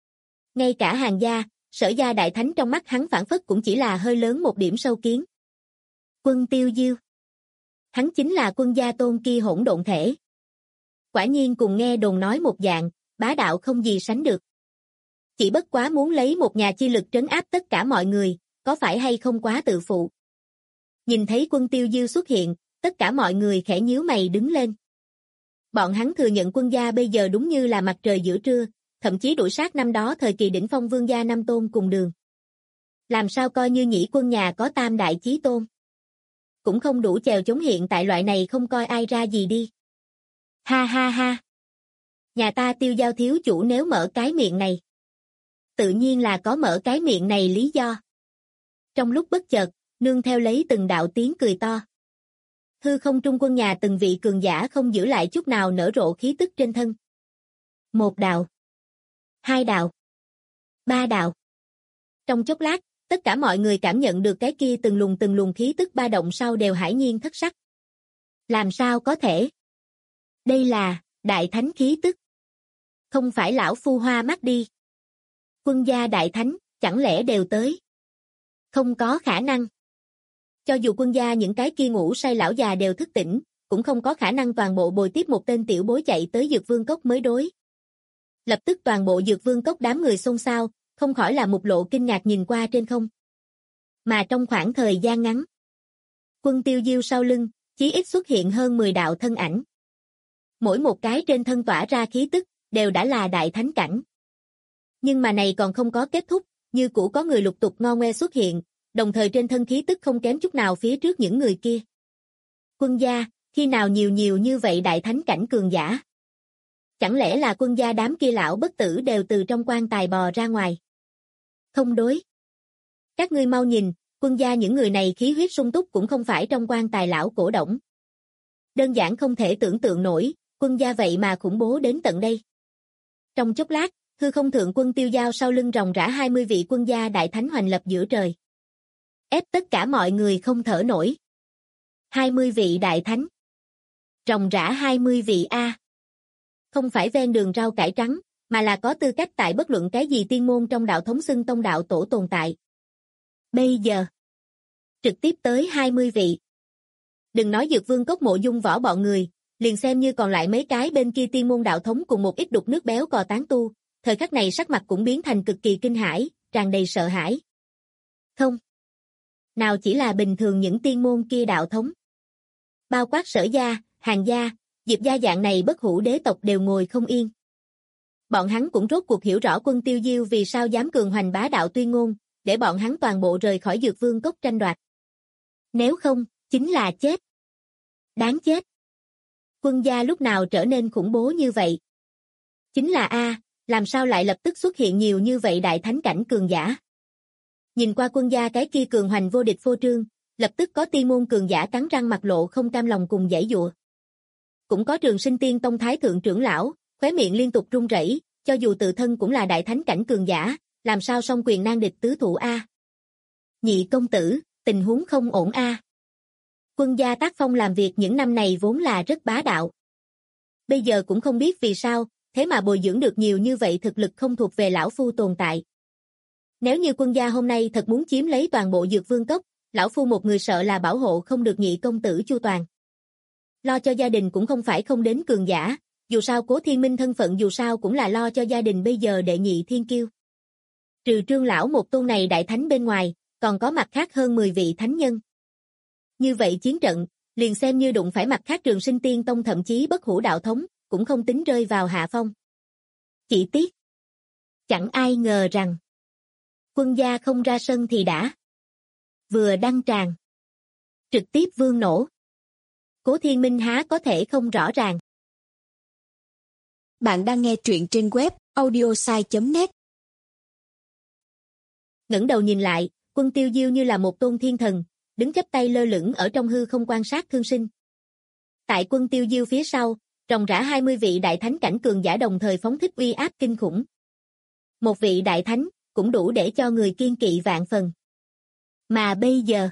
Ngay cả Hàn gia, Sở gia đại thánh trong mắt hắn phản phất cũng chỉ là hơi lớn một điểm sâu kiến. Quân Tiêu Diêu. Hắn chính là Quân gia tôn kia hỗn độn thể. Quả nhiên cùng nghe đồn nói một dạng, bá đạo không gì sánh được. Chỉ bất quá muốn lấy một nhà chi lực trấn áp tất cả mọi người, có phải hay không quá tự phụ. Nhìn thấy Quân Tiêu Diêu xuất hiện, tất cả mọi người khẽ nhíu mày đứng lên. Bọn hắn thừa nhận Quân gia bây giờ đúng như là mặt trời giữa trưa, thậm chí đuổi sát năm đó thời kỳ đỉnh phong Vương gia năm tôn cùng đường. Làm sao coi như nhĩ quân nhà có tam đại chí tôn. Cũng không đủ chèo chống hiện tại loại này không coi ai ra gì đi. Ha ha ha. Nhà ta Tiêu Giao thiếu chủ nếu mở cái miệng này. Tự nhiên là có mở cái miệng này lý do. Trong lúc bất chợt, nương theo lấy từng đạo tiếng cười to. Hư không trung quân nhà từng vị cường giả không giữ lại chút nào nở rộ khí tức trên thân. Một đạo. Hai đạo. Ba đạo. Trong chốc lát, tất cả mọi người cảm nhận được cái kia từng luồng khí tức ba động sau đều hãi nhiên thất sắc. Làm sao có thể? Đây là đại thánh khí tức. Không phải lão phu hoa mắt đi. Quân gia đại thánh, chẳng lẽ đều tới? Không có khả năng. Cho dù quân gia những cái kia ngủ say lão già đều thức tỉnh, cũng không có khả năng toàn bộ bồi tiếp một tên tiểu bối chạy tới Dược Vương Cốc mới đối. Lập tức toàn bộ Dược Vương Cốc đám người xôn xao, không khỏi là một lộ kinh ngạc nhìn qua trên không. Mà trong khoảng thời gian ngắn, Quân Tiêu Diêu sau lưng, chí ít xuất hiện hơn 10 đạo thân ảnh. Mỗi một cái trên thân tỏa ra khí tức, đều đã là đại thánh cảnh. Nhưng mà này còn không có kết thúc, như cũ có người lục tục ngo ngoe xuất hiện, đồng thời trên thân khí tức không kém chút nào phía trước những người kia. Quân gia, khi nào nhiều như vậy đại thánh cảnh cường giả? Chẳng lẽ là quân gia đám kia lão bất tử đều từ trong quan tài bò ra ngoài? Không đối. Các ngươi mau nhìn, quân gia những người này khí huyết sung túc cũng không phải trong quan tài lão cổ đổng. Đơn giản không thể tưởng tượng nổi, quân gia vậy mà khủng bố đến tận đây. Trong chốc lát, hư không thượng quân Tiêu Giao sau lưng ròng rã 20 vị quân gia đại thánh hoành lập giữa trời. Ép tất cả mọi người không thở nổi. 20 vị đại thánh. Ròng rã 20 vị A. Không phải ven đường rau cải trắng, mà là có tư cách tại bất luận cái gì tiên môn trong đạo thống xưng tông đạo tổ tồn tại. Bây giờ, trực tiếp tới 20 vị. Đừng nói Dược Vương Cốc Mộ Dung Võ bọn người, liền xem như còn lại mấy cái bên kia tiên môn đạo thống cùng một ít đục nước béo cò tán tu, thời khắc này sắc mặt cũng biến thành cực kỳ kinh hãi, tràn đầy sợ hãi. Không. Nào chỉ là bình thường những tiên môn kia đạo thống. Bao quát Sở gia, Hàn gia, Diệp gia dạng này bất hủ đế tộc đều ngồi không yên. Bọn hắn cũng rốt cuộc hiểu rõ Quân Tiêu Diêu vì sao dám cường hoành bá đạo tuyên ngôn, để bọn hắn toàn bộ rời khỏi Dược Vương Cốc tranh đoạt. Nếu không, chính là chết. Đáng chết. Quân gia lúc nào trở nên khủng bố như vậy? Chính là làm sao lại lập tức xuất hiện nhiều như vậy đại thánh cảnh cường giả? Nhìn qua quân gia cái kia cường hoành vô địch phô trương, lập tức có tiên môn cường giả cắn răng mặt lộ không cam lòng cùng giãy giụa. Cũng có Trường Sinh Tiên Tông thái thượng trưởng lão, khóe miệng liên tục run rẩy, cho dù tự thân cũng là đại thánh cảnh cường giả, làm sao song quyền nan địch tứ thủ a? Nhị công tử, tình huống không ổn a. Quân gia tác phong làm việc những năm này vốn là rất bá đạo. Bây giờ cũng không biết vì sao, thế mà bồi dưỡng được nhiều như vậy thực lực không thuộc về lão phu tồn tại. Nếu như quân gia hôm nay thật muốn chiếm lấy toàn bộ Dược Vương Cốc, lão phu một người sợ là bảo hộ không được nhị công tử chu toàn. Lo cho gia đình cũng không phải không đến cường giả, dù sao Cố Thiên Minh thân phận dù sao cũng là lo cho gia đình bây giờ đệ nhị thiên kiêu. Trừ Trương lão một tôn này đại thánh bên ngoài, còn có mặt khác hơn 10 vị thánh nhân. Như vậy chiến trận, liền xem như đụng phải mặt khác Trường Sinh Tiên Tông thậm chí bất hủ đạo thống, cũng không tính rơi vào hạ phong. Chỉ tiếc, chẳng ai ngờ rằng, quân gia không ra sân thì đã. Vừa đăng tràng, trực tiếp vương nổ. Cố Thiên Minh há có thể không rõ ràng. Bạn đang nghe truyện trên web audiosai.net. Ngẩng đầu nhìn lại, Quân Tiêu Diêu như là một tôn thiên thần, đứng chắp tay lơ lửng ở trong hư không quan sát thương sinh. Tại Quân Tiêu Diêu phía sau, ròng rã 20 vị đại thánh cảnh cường giả đồng thời phóng thích uy áp kinh khủng. Một vị đại thánh, cũng đủ để cho người kiên kỵ vạn phần. Mà bây giờ,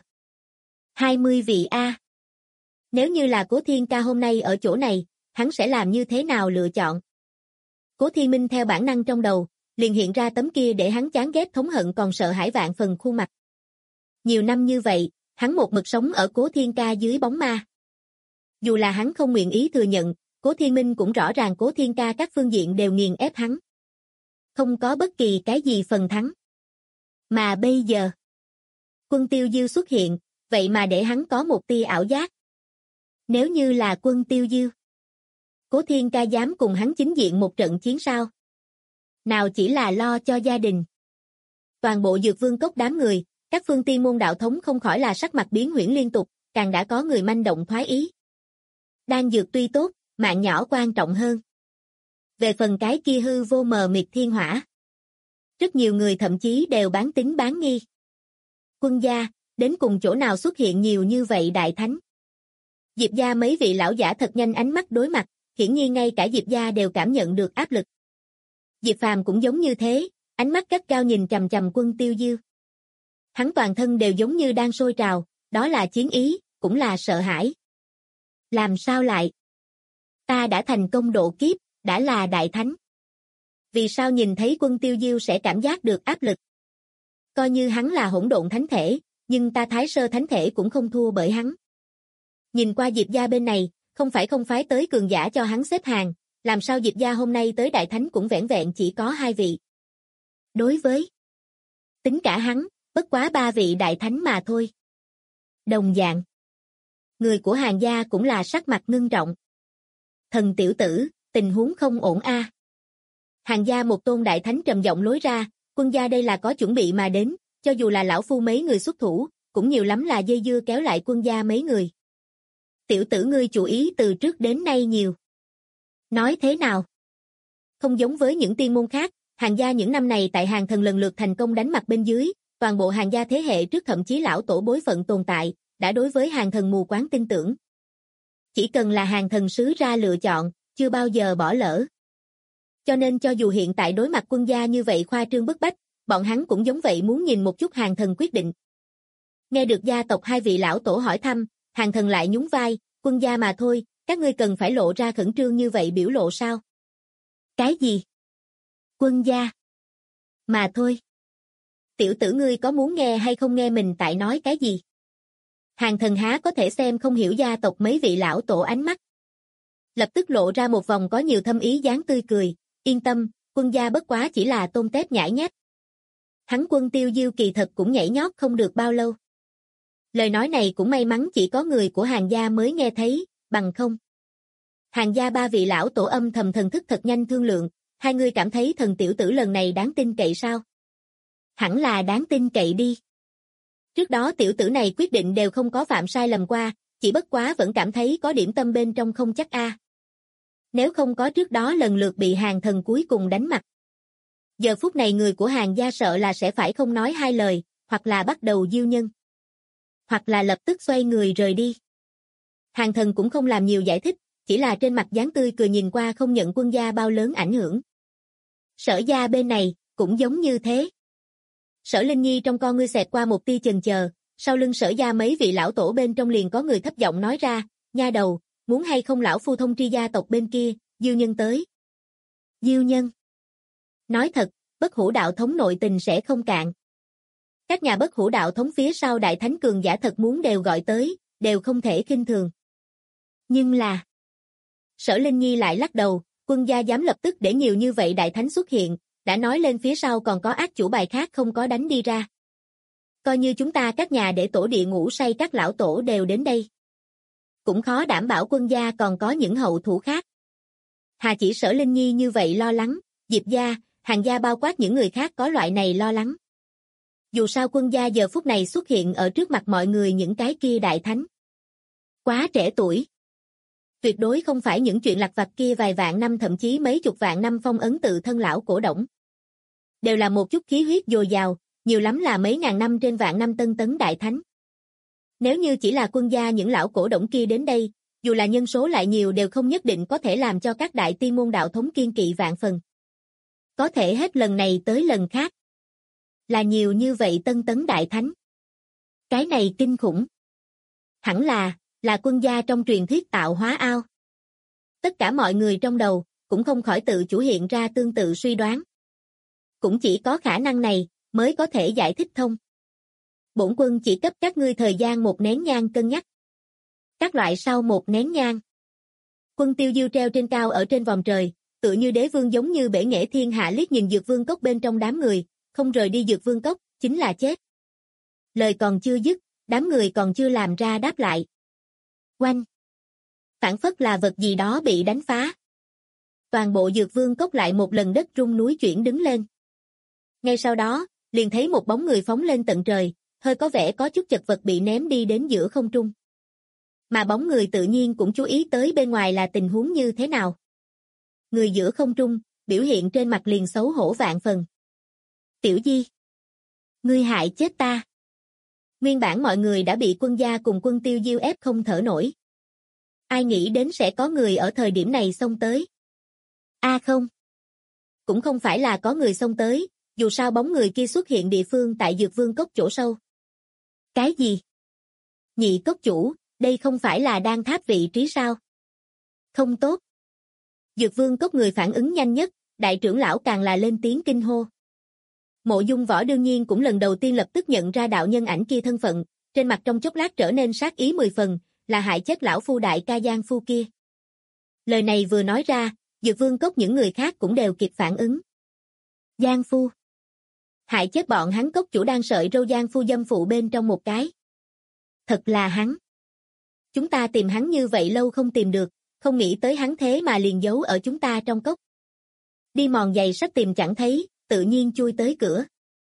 20 vị a. Nếu như là Cố Thiên Ca hôm nay ở chỗ này, hắn sẽ làm như thế nào lựa chọn? Cố Thiên Minh theo bản năng trong đầu, liền hiện ra tấm kia để hắn chán ghét thống hận còn sợ hãi vạn phần khuôn mặt. Nhiều năm như vậy, hắn một mực sống ở Cố Thiên Ca dưới bóng ma. Dù là hắn không nguyện ý thừa nhận, Cố Thiên Minh cũng rõ ràng Cố Thiên Ca các phương diện đều nghiền ép hắn. Không có bất kỳ cái gì phần thắng. Mà bây giờ, Quân Tiêu Diêu xuất hiện, vậy mà để hắn có một tia ảo giác. Nếu như là Quân Tiêu Diêu, Cố Thiên Ca dám cùng hắn chính diện một trận chiến sao? Nào chỉ là lo cho gia đình. Toàn bộ Dược Vương Cốc đám người, các phương tiên môn đạo thống không khỏi là sắc mặt biến huyễn liên tục, càng đã có người manh động thoái ý. Đan dược tuy tốt, mạng nhỏ quan trọng hơn. Về phần cái kia hư vô mờ mịt thiên hỏa, rất nhiều người thậm chí đều bán tín bán nghi. Quân gia, đến cùng chỗ nào xuất hiện nhiều như vậy đại thánh? Diệp gia mấy vị lão giả thật nhanh ánh mắt đối mặt, hiển nhiên ngay cả Diệp gia đều cảm nhận được áp lực. Diệp Phàm cũng giống như thế, ánh mắt gắt gao nhìn chằm chằm Quân Tiêu Diêu. Hắn toàn thân đều giống như đang sôi trào, đó là chiến ý, cũng là sợ hãi. Làm sao lại? Ta đã thành công độ kiếp, đã là đại thánh. Vì sao nhìn thấy Quân Tiêu Diêu sẽ cảm giác được áp lực? Coi như hắn là hỗn độn thánh thể, nhưng ta Thái Sơ thánh thể cũng không thua bởi hắn. Nhìn qua Diệp gia bên này, không phải không phái tới cường giả cho hắn xếp hàng, làm sao Diệp gia hôm nay tới đại thánh cũng vẻn vẹn chỉ có 2 vị. Đối với tính cả hắn, bất quá 3 vị đại thánh mà thôi. Đồng dạng, người của Hàn gia cũng là sắc mặt ngưng trọng. Thần tiểu tử, tình huống không ổn a. Hàn gia một tôn đại thánh trầm giọng lối ra, Quân gia đây là có chuẩn bị mà đến, cho dù là lão phu mấy người xuất thủ, cũng nhiều lắm là dây dưa kéo lại Quân gia mấy người. Tiểu tử ngươi chủ ý từ trước đến nay nhiều. Nói thế nào? Không giống với những tiên môn khác, Hàn gia những năm này tại Hàn Thần lần lượt thành công đánh mặt bên dưới, toàn bộ Hàn gia thế hệ trước thậm chí lão tổ bối phận tồn tại, đã đối với Hàn Thần mù quáng tin tưởng. Chỉ cần là Hàn Thần sứ ra lựa chọn, chưa bao giờ bỏ lỡ. Cho nên cho dù hiện tại đối mặt Quân gia như vậy khoa trương bức bách, bọn hắn cũng giống vậy muốn nhìn một chút Hàn Thần quyết định. Nghe được gia tộc 2 vị lão tổ hỏi thăm, Hàn Thần lại nhún vai, Quân gia mà thôi, các ngươi cần phải lộ ra khẩn trương như vậy biểu lộ sao? Cái gì? Quân gia. Mà thôi. Tiểu tử ngươi có muốn nghe hay không nghe mình tại nói cái gì? Hàng Thần há có thể xem không hiểu gia tộc mấy vị lão tổ ánh mắt. Lập tức lộ ra một vòng có nhiều thâm ý dáng tươi cười, yên tâm, quân gia bất quá chỉ là tôm tép nhãi nhép. Hắn Quân Tiêu Diêu kỳ thật cũng nhảy nhót không được bao lâu. Lời nói này cũng may mắn chỉ có người của Hàng gia mới nghe thấy, bằng không. Hàng gia ba vị lão tổ âm thầm thần thức thật nhanh thương lượng, hai người cảm thấy thần tiểu tử lần này đáng tin cậy sao? Hẳn là đáng tin cậy đi. Trước đó tiểu tử này quyết định đều không có phạm sai lầm qua, chỉ bất quá vẫn cảm thấy có điểm tâm bên trong không chắc a. Nếu không có trước đó lần lượt bị Hàng Thần cuối cùng đánh mặt. Giờ phút này người của Hàng gia sợ là sẽ phải không nói hai lời, hoặc là bắt đầu diêu nhân, hoặc là lập tức xoay người rời đi. Hàng Thần cũng không làm nhiều giải thích, chỉ là trên mặt dáng tươi cười nhìn qua không nhận quân gia bao lớn ảnh hưởng. Sở gia bên này, cũng giống như thế. Sở Linh Nhi trong con ngươi xẹt qua một tia chần chờ, sau lưng Sở gia mấy vị lão tổ bên trong liền có người thấp giọng nói ra, nha đầu, muốn hay không lão phu thông tri gia tộc bên kia, diêu nhân tới. Diêu nhân. Nói thật, Bất Hủ đạo thống nội tình sẽ không cạn. Các nhà Bất Hủ đạo thống phía sau đại thánh cường giả thật muốn đều gọi tới, đều không thể khinh thường. Nhưng là Sở Linh Nhi lại lắc đầu, quân gia dám lập tức để nhiều như vậy đại thánh xuất hiện, đã nói lên phía sau còn có ác chủ bài khác không có đánh đi ra. Coi như chúng ta các nhà để tổ địa ngủ say các lão tổ đều đến đây. Cũng khó đảm bảo quân gia còn có những hậu thủ khác. Hà chỉ Sở Linh Nhi như vậy lo lắng, Diệp gia, Hàng gia bao quát những người khác có loại này lo lắng. Dù sao quân gia giờ phút này xuất hiện ở trước mặt mọi người những cái kia đại thánh. Quá trẻ tuổi. Tuyệt đối không phải những chuyện lặt vặt kia vài vạn năm thậm chí mấy chục vạn năm phong ấn tự thân lão cổ đổng. Đều là một chút khí huyết dồi dào, nhiều lắm là mấy ngàn năm trên vạn năm tân tấn đại thánh. Nếu như chỉ là quân gia những lão cổ đổng kia đến đây, dù là nhân số lại nhiều đều không nhất định có thể làm cho các đại tiên môn đạo thống kiên kỵ vạn phần. Có thể hết lần này tới lần khác. Là nhiều như vậy tân tấn đại thánh. Cái này kinh khủng. Hẳn là quân gia trong truyền thuyết tạo hóa ao. Tất cả mọi người trong đầu, cũng không khỏi tự chủ hiện ra tương tự suy đoán. Cũng chỉ có khả năng này, mới có thể giải thích thông. Bổn quân chỉ cấp các ngươi thời gian một nén nhang cân nhắc. Các loại sau một nén nhang. Quân Tiêu Diêu treo trên cao ở trên vòm trời, tựa như đế vương giống như bể nghệ thiên hạ liếc nhìn Dược Vương Cốc bên trong đám người, không rời đi Dược Vương Cốc, chính là chết. Lời còn chưa dứt, đám người còn chưa làm ra đáp lại. Oanh! Phản phất là vật gì đó bị đánh phá. Toàn bộ Dược Vương Cốc lại một lần đất rung núi chuyển đứng lên. Ngay sau đó, liền thấy một bóng người phóng lên tận trời, hơi có vẻ có chút chật vật bị ném đi đến giữa không trung. Mà bóng người tự nhiên cũng chú ý tới bên ngoài là tình huống như thế nào. Người giữa không trung, biểu hiện trên mặt liền xấu hổ vạn phần. Tiểu Di! Ngươi hại chết ta! Nguyên bản mọi người đã bị quân gia cùng Quân Tiêu Diêu ép không thở nổi. Ai nghĩ đến sẽ có người ở thời điểm này xông tới? Không. Cũng không phải là có người xông tới, dù sao bóng người kia xuất hiện địa phương tại Dược Vương Cốc chỗ sâu. Cái gì? Nhị cốc chủ, đây không phải là đang tháp vị trí sao? Không tốt. Dược Vương Cốc người phản ứng nhanh nhất, đại trưởng lão càng là lên tiếng kinh hô. Mộ Dung Võ đương nhiên cũng lần đầu tiên lập tức nhận ra đạo nhân ảnh kia thân phận, trên mặt trong chốc lát trở nên sát ý 10 phần, là hại chết lão phu đại ca Giang Phu kia. Lời này vừa nói ra, Dược Vương Cốc những người khác cũng đều kịp phản ứng. Giang Phu. Hại chết bọn hắn cốc chủ đang sợi râu Giang Phu dâm phụ bên trong một cái. Thật là hắn. Chúng ta tìm hắn như vậy lâu không tìm được, không nghĩ tới hắn thế mà liền giấu ở chúng ta trong cốc. Đi mòn giày sắt tìm chẳng thấy, tự nhiên chui tới cửa.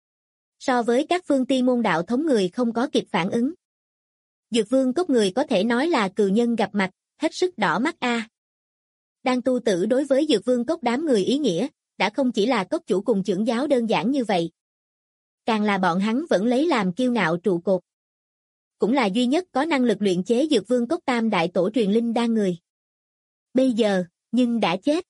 So với các phương tiên môn đạo thống người không có kịp phản ứng. Dược Vương Cốc người có thể nói là cừu nhân gặp mặt, hết sức đỏ mắt a. Đang tu tử đối với Dược Vương Cốc đám người ý nghĩa, đã không chỉ là cốc chủ cùng trưởng giáo đơn giản như vậy. Càng là bọn hắn vẫn lấy làm kiêu ngạo trụ cột. Cũng là duy nhất có năng lực luyện chế Dược Vương Cốc tam đại tổ truyền linh đan người. Bây giờ, nhưng đã chết.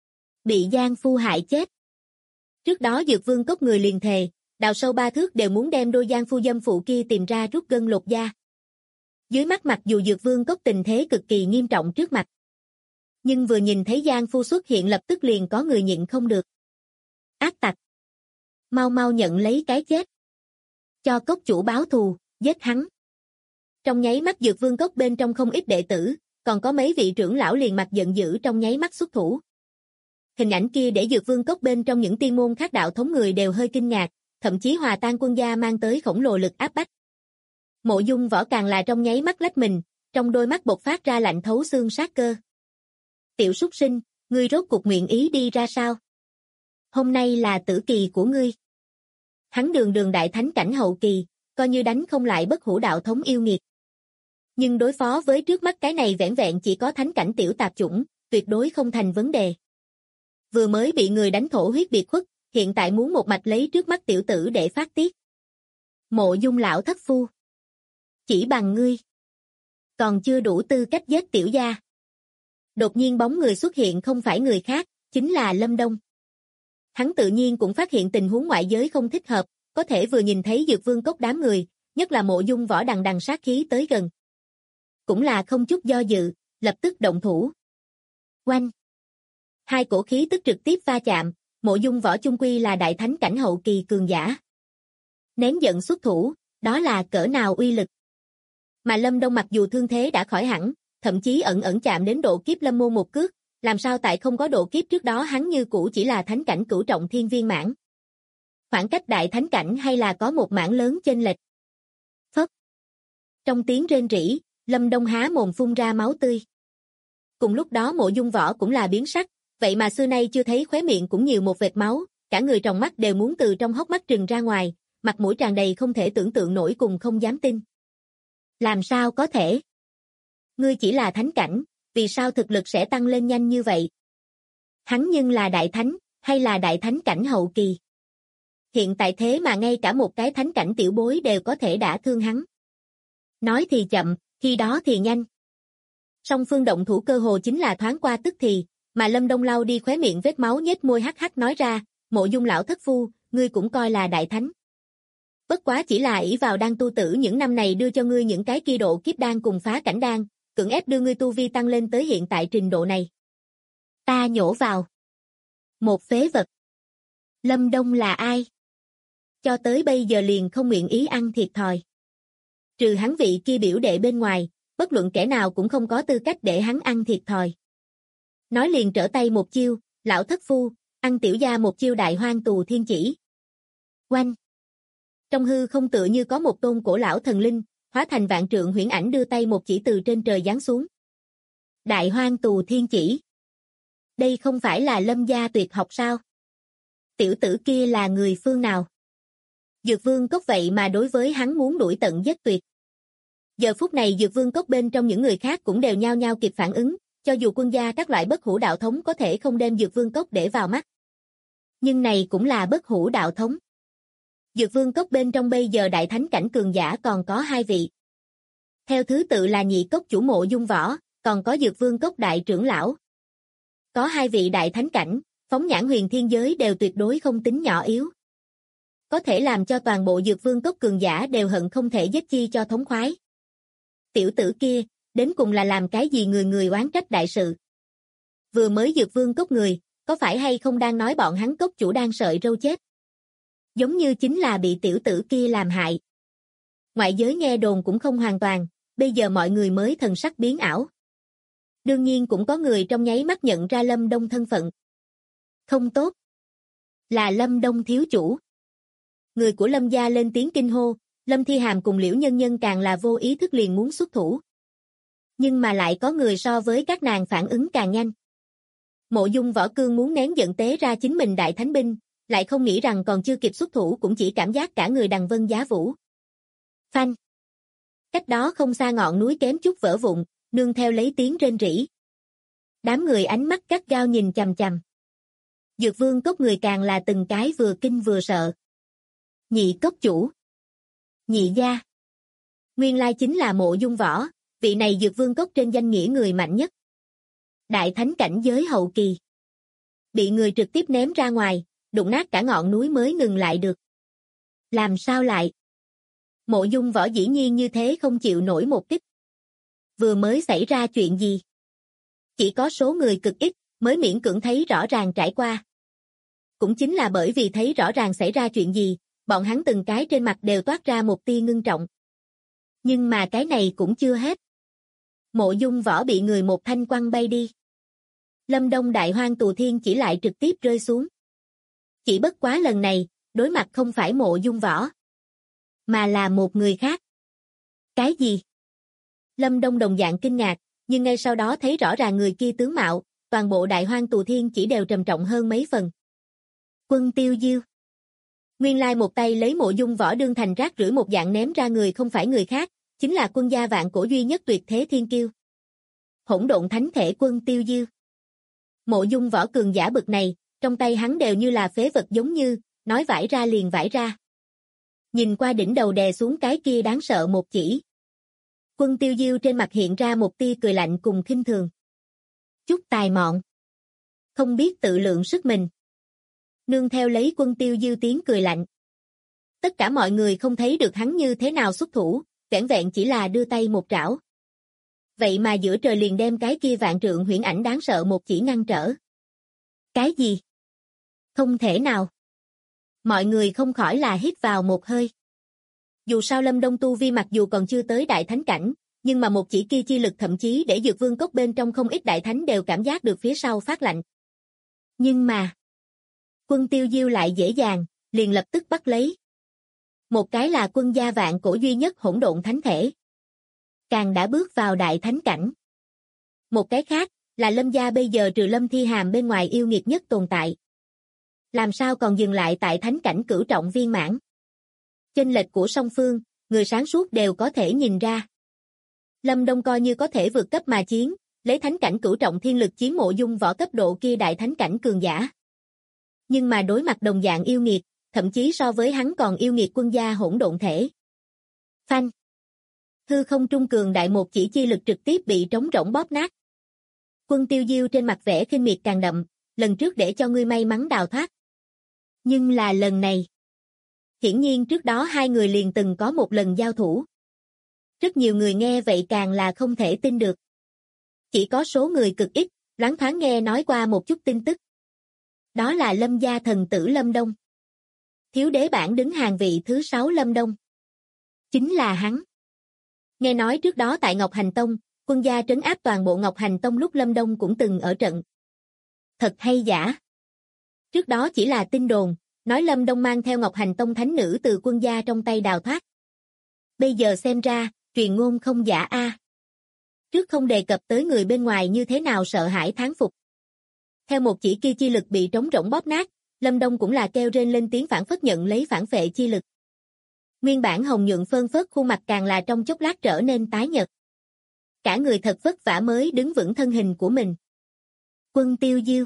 Bị Giang Phu hại chết. Trước đó Dược Vương Cốc người liền thề, đào sâu 3 thước đều muốn đem đôi Giang Phu dâm phụ kia tìm ra rút gân lột da. Dưới mắt mặc dù Dược Vương Cốc tình thế cực kỳ nghiêm trọng trước mặt. Nhưng vừa nhìn thấy Giang Phu xuất hiện lập tức liền có người nhịn không được. Ác tặc. Mau mau nhận lấy cái chết. Cho cốc chủ báo thù, giết hắn. Trong nháy mắt Dược Vương cốc bên trong không ít đệ tử, còn có mấy vị trưởng lão liền mặt giận dữ trong nháy mắt xuất thủ. Hình ảnh kia để Dược Vương cốc bên trong những tiên môn khác đạo thống người đều hơi kinh ngạc, thậm chí Hòa Tan quân gia mang tới khổng lồ lực áp bách. Mộ Dung Võ càng là trong nháy mắt lách mình, trong đôi mắt bộc phát ra lạnh thấu xương sát cơ. Tiểu súc sinh, ngươi rốt cuộc nguyện ý đi ra sao? Hôm nay là tử kỳ của ngươi. Hắn đường đường đại thánh cảnh hậu kỳ, coi như đánh không lại bất hủ đạo thống yêu nghiệt. Nhưng đối phó với trước mắt cái này vẻn vẹn chỉ có thánh cảnh tiểu tạp chủng, tuyệt đối không thành vấn đề. Vừa mới bị người đánh thổ huyết biệt khuất, hiện tại muốn một mạch lấy trước mắt tiểu tử để phát tiết. Mộ Dung lão thất phu. Chỉ bằng ngươi. Còn chưa đủ tư cách giết tiểu gia. Đột nhiên bóng người xuất hiện không phải người khác, chính là Lâm Đông. Hắn tự nhiên cũng phát hiện tình huống ngoại giới không thích hợp, có thể vừa nhìn thấy Dược Vương cốc đám người, nhất là Mộ Dung Võ đằng đằng sát khí tới gần. Cũng là không chút do dự, lập tức động thủ. Oanh! Hai cổ khí tức trực tiếp va chạm, Mộ Dung Võ chung quy là đại thánh cảnh hậu kỳ cường giả. Nén giận xuất thủ, đó là cỡ nào uy lực. Mà Lâm Đông mặc dù thương thế đã khỏi hẳn, thậm chí ẩn ẩn chạm đến độ kiếp lâm môn một cước, làm sao tại không có độ kiếp trước đó hắn như cũ chỉ là thánh cảnh cửu trọng thiên viên mãn. Khoảng cách đại thánh cảnh hay là có một mảng lớn chênh lệch. Phất. Trong tiếng rên rỉ, Lâm Đông há mồm phun ra máu tươi. Cùng lúc đó Mộ Dung Võ cũng là biến sắc, vậy mà xưa nay chưa thấy khóe miệng cũng nhiều một vệt máu, cả người tròng mắt đều muốn từ trong hốc mắt trừng ra ngoài, mặt mũi tràn đầy không thể tưởng tượng nổi cùng không dám tin. Làm sao có thể? Ngươi chỉ là thánh cảnh, vì sao thực lực sẽ tăng lên nhanh như vậy? Hắn nhưng là đại thánh, hay là đại thánh cảnh hậu kỳ? Hiện tại thế mà ngay cả một cái thánh cảnh tiểu bối đều có thể đả thương hắn. Nói thì chậm, khi đó thì nhanh. Song phương động thủ cơ hồ chính là thoáng qua tức thì, mà Lâm Đông lau đi khóe miệng vết máu nhếch môi hắc hắc nói ra, Mộ Dung lão thất phu, ngươi cũng coi là đại thánh. Bất quá chỉ là ỷ vào đan tu tử những năm này đưa cho ngươi những cái kia độ kiếp đan cùng phá cảnh đan, cưỡng ép đưa ngươi tu vi tăng lên tới hiện tại trình độ này. Ta nhổ vào. Một phế vật. Lâm Đông là ai? Cho tới bây giờ liền không nguyện ý ăn thiệt thòi. Trừ hắn vị kia biểu đệ bên ngoài, bất luận kẻ nào cũng không có tư cách để hắn ăn thiệt thòi. Nói liền trở tay một chiêu, lão thất phu, ăn tiểu gia một chiêu đại hoang tù thiên chỉ. Oanh! Trong hư không tựa như có một tôn cổ lão thần linh, hóa thành vạn trượng huyễn ảnh đưa tay một chỉ từ trên trời giáng xuống. Đại hoang tù thiên chỉ. Đây không phải là Lâm gia tuyệt học sao? Tiểu tử kia là người phương nào? Dược Vương cốc vậy mà đối với hắn muốn đuổi tận giết tuyệt. Giờ phút này Dược Vương cốc bên trong những người khác cũng đều nhao nhao kịp phản ứng, cho dù quân gia các loại bất hủ đạo thống có thể không đem Dược Vương cốc để vào mắt. Nhưng này cũng là bất hủ đạo thống. Dược Vương cốc bên trong bây giờ đại thánh cảnh cường giả còn có 2 vị. Theo thứ tự là nhị cốc chủ Mộ Dung Võ, còn có Dược Vương cốc đại trưởng lão. Có 2 vị đại thánh cảnh, phóng nhãn huyền thiên giới đều tuyệt đối không tính nhỏ yếu. Có thể làm cho toàn bộ Dược Vương cốc cường giả đều hận không thể giết chi cho thống khoái. Tiểu tử kia, đến cùng là làm cái gì người người oán trách đại sự. Vừa mới Dược Vương cốc người, có phải hay không đang nói bọn hắn cốc chủ đang sợi râu chết? Giống như chính là bị tiểu tử kia làm hại. Ngoại giới nghe đồn cũng không hoàn toàn, bây giờ mọi người mới thần sắc biến ảo. Đương nhiên cũng có người trong nháy mắt nhận ra Lâm Đông thân phận. Không tốt. Là Lâm Đông thiếu chủ. Người của Lâm gia lên tiếng kinh hô, Lâm Thi Hàm cùng Liễu Nhân Nhân càng là vô ý thức liền muốn xuất thủ. Nhưng mà lại có người so với các nàng phản ứng càng nhanh. Mộ Dung Võ Cương muốn nén giận tế ra chính mình đại thánh binh, lại không nghĩ rằng còn chưa kịp xuất thủ cũng chỉ cảm giác cả người đằng vân giá vũ. Phanh. Cách đó không xa ngọn núi kém chút vỡ vụn, nương theo lấy tiếng rên rỉ. Đám người ánh mắt gắt gao nhìn chằm chằm. Dược Vương cốc người càng là từng cái vừa kinh vừa sợ. Nhị cốc chủ. Nhị gia. Nguyên lai chính là Mộ Dung Võ, vị này Dược Vương cốc trên danh nghĩa người mạnh nhất. Đại thánh cảnh giới hậu kỳ. Bị người trực tiếp ném ra ngoài, đụng nát cả ngọn núi mới ngừng lại được. Làm sao lại? Mộ Dung Võ dĩ nhiên như thế không chịu nổi một kích. Vừa mới xảy ra chuyện gì? Chỉ có số người cực ít, mới miễn cưỡng thấy rõ ràng trải qua. Cũng chính là bởi vì thấy rõ ràng xảy ra chuyện gì, bọn hắn từng cái trên mặt đều toát ra một tia ngưng trọng. Nhưng mà cái này cũng chưa hết. Mộ Dung Võ bị người một thanh quăng bay đi. Lâm Đông Đại Hoang Tù Thiên chỉ lại trực tiếp rơi xuống. Chỉ bất quá lần này, đối mặt không phải Mộ Dung Võ, mà là một người khác. Cái gì? Lâm Đông đồng dạng kinh ngạc, nhưng ngay sau đó thấy rõ ràng người kia tướng mạo, toàn bộ Đại Hoang Tù Thiên chỉ đều trầm trọng hơn mấy phần. Quân Tiêu Diêu. Nguyên lai một tay lấy Mộ Dung Võ đương thành rác rưởi một dạng ném ra người không phải người khác, chính là quân gia vạn cổ duy nhất tuyệt thế thiên kiêu. Hỗn độn thánh thể Quân Tiêu Diêu. Mộ Dung Võ cường giả bực này, trong tay hắn đều như là phế vật giống như, nói vãi ra liền vãi ra. Nhìn qua đỉnh đầu đè xuống cái kia đáng sợ một chỉ. Quân Tiêu Diêu trên mặt hiện ra một tia cười lạnh cùng khinh thường. Chút tài mọn. Không biết tự lượng sức mình. Nương theo lấy Quân Tiêu Diêu tiếng cười lạnh. Tất cả mọi người không thấy được hắn như thế nào xuất thủ, vẻn vẹn chỉ là đưa tay một trảo. Vậy mà giữa trời liền đem cái kia vạn trượng huyễn ảnh đáng sợ một chỉ ngăn trở. Cái gì? Không thể nào. Mọi người không khỏi là hít vào một hơi. Dù sao Lâm Đông tu vi mặc dù còn chưa tới đại thánh cảnh, nhưng mà một chỉ kia chi lực thậm chí để Dược Vương cốc bên trong không ít đại thánh đều cảm giác được phía sau phát lạnh. Nhưng mà, Quân Tiêu Diêu lại dễ dàng, liền lập tức bắt lấy. Một cái là quân gia vạn cổ duy nhất hỗn độn thánh thể. Càng đã bước vào đại thánh cảnh. Một cái khác, là Lâm gia bây giờ trừ Lâm Thi Hàm bên ngoài yêu nghiệt nhất tồn tại. Làm sao còn dừng lại tại thánh cảnh cửu trọng viên mãn. Chênh lệch của song phương, người sáng suốt đều có thể nhìn ra. Lâm Đông coi như có thể vượt cấp mà chiến, lấy thánh cảnh cửu trọng thiên lực chiến Mộ Dung Võ cấp độ kia đại thánh cảnh cường giả. Nhưng mà đối mặt đồng dạng yêu nghiệt, thậm chí so với hắn còn yêu nghiệt quân gia hỗn độn thể. Phanh. Hư không trung cường đại một chỉ chi lực trực tiếp bị trống rỗng bóp nát. Quân Tiêu Diêu trên mặt vẻ khinh miệt càng đậm, lần trước để cho ngươi may mắn đào thoát. Nhưng là lần này. Hiển nhiên trước đó hai người liền từng có một lần giao thủ. Rất nhiều người nghe vậy càng là không thể tin được. Chỉ có số người cực ít, loáng thoáng nghe nói qua một chút tin tức. Đó là Lâm gia thần tử Lâm Đông. Thiếu đế bảng đứng hàng vị thứ 6 Lâm Đông. Chính là hắn. Nghe nói trước đó tại Ngọc Hành Tông, quân gia trấn áp toàn bộ Ngọc Hành Tông lúc Lâm Đông cũng từng ở trận. Thật hay giả? Trước đó chỉ là tin đồn, nói Lâm Đông mang theo Ngọc Hành Tông thánh nữ từ quân gia trong tay đào thoát. Bây giờ xem ra, truyền ngôn không giả a. Trước không đề cập tới người bên ngoài như thế nào sợ hãi thán phục. Theo một chỉ kia chi lực bị trống rỗng bóp nát, Lâm Đông cũng là kêu rên lên tiếng phản phất nhận lấy phản phệ chi lực. Nguyên bản hồng nhuận phơn phớt khuôn mặt càng là trong chốc lát trở nên tái nhợt. Cả người thật vất vả mới đứng vững thân hình của mình. Quân Tiêu Diêu.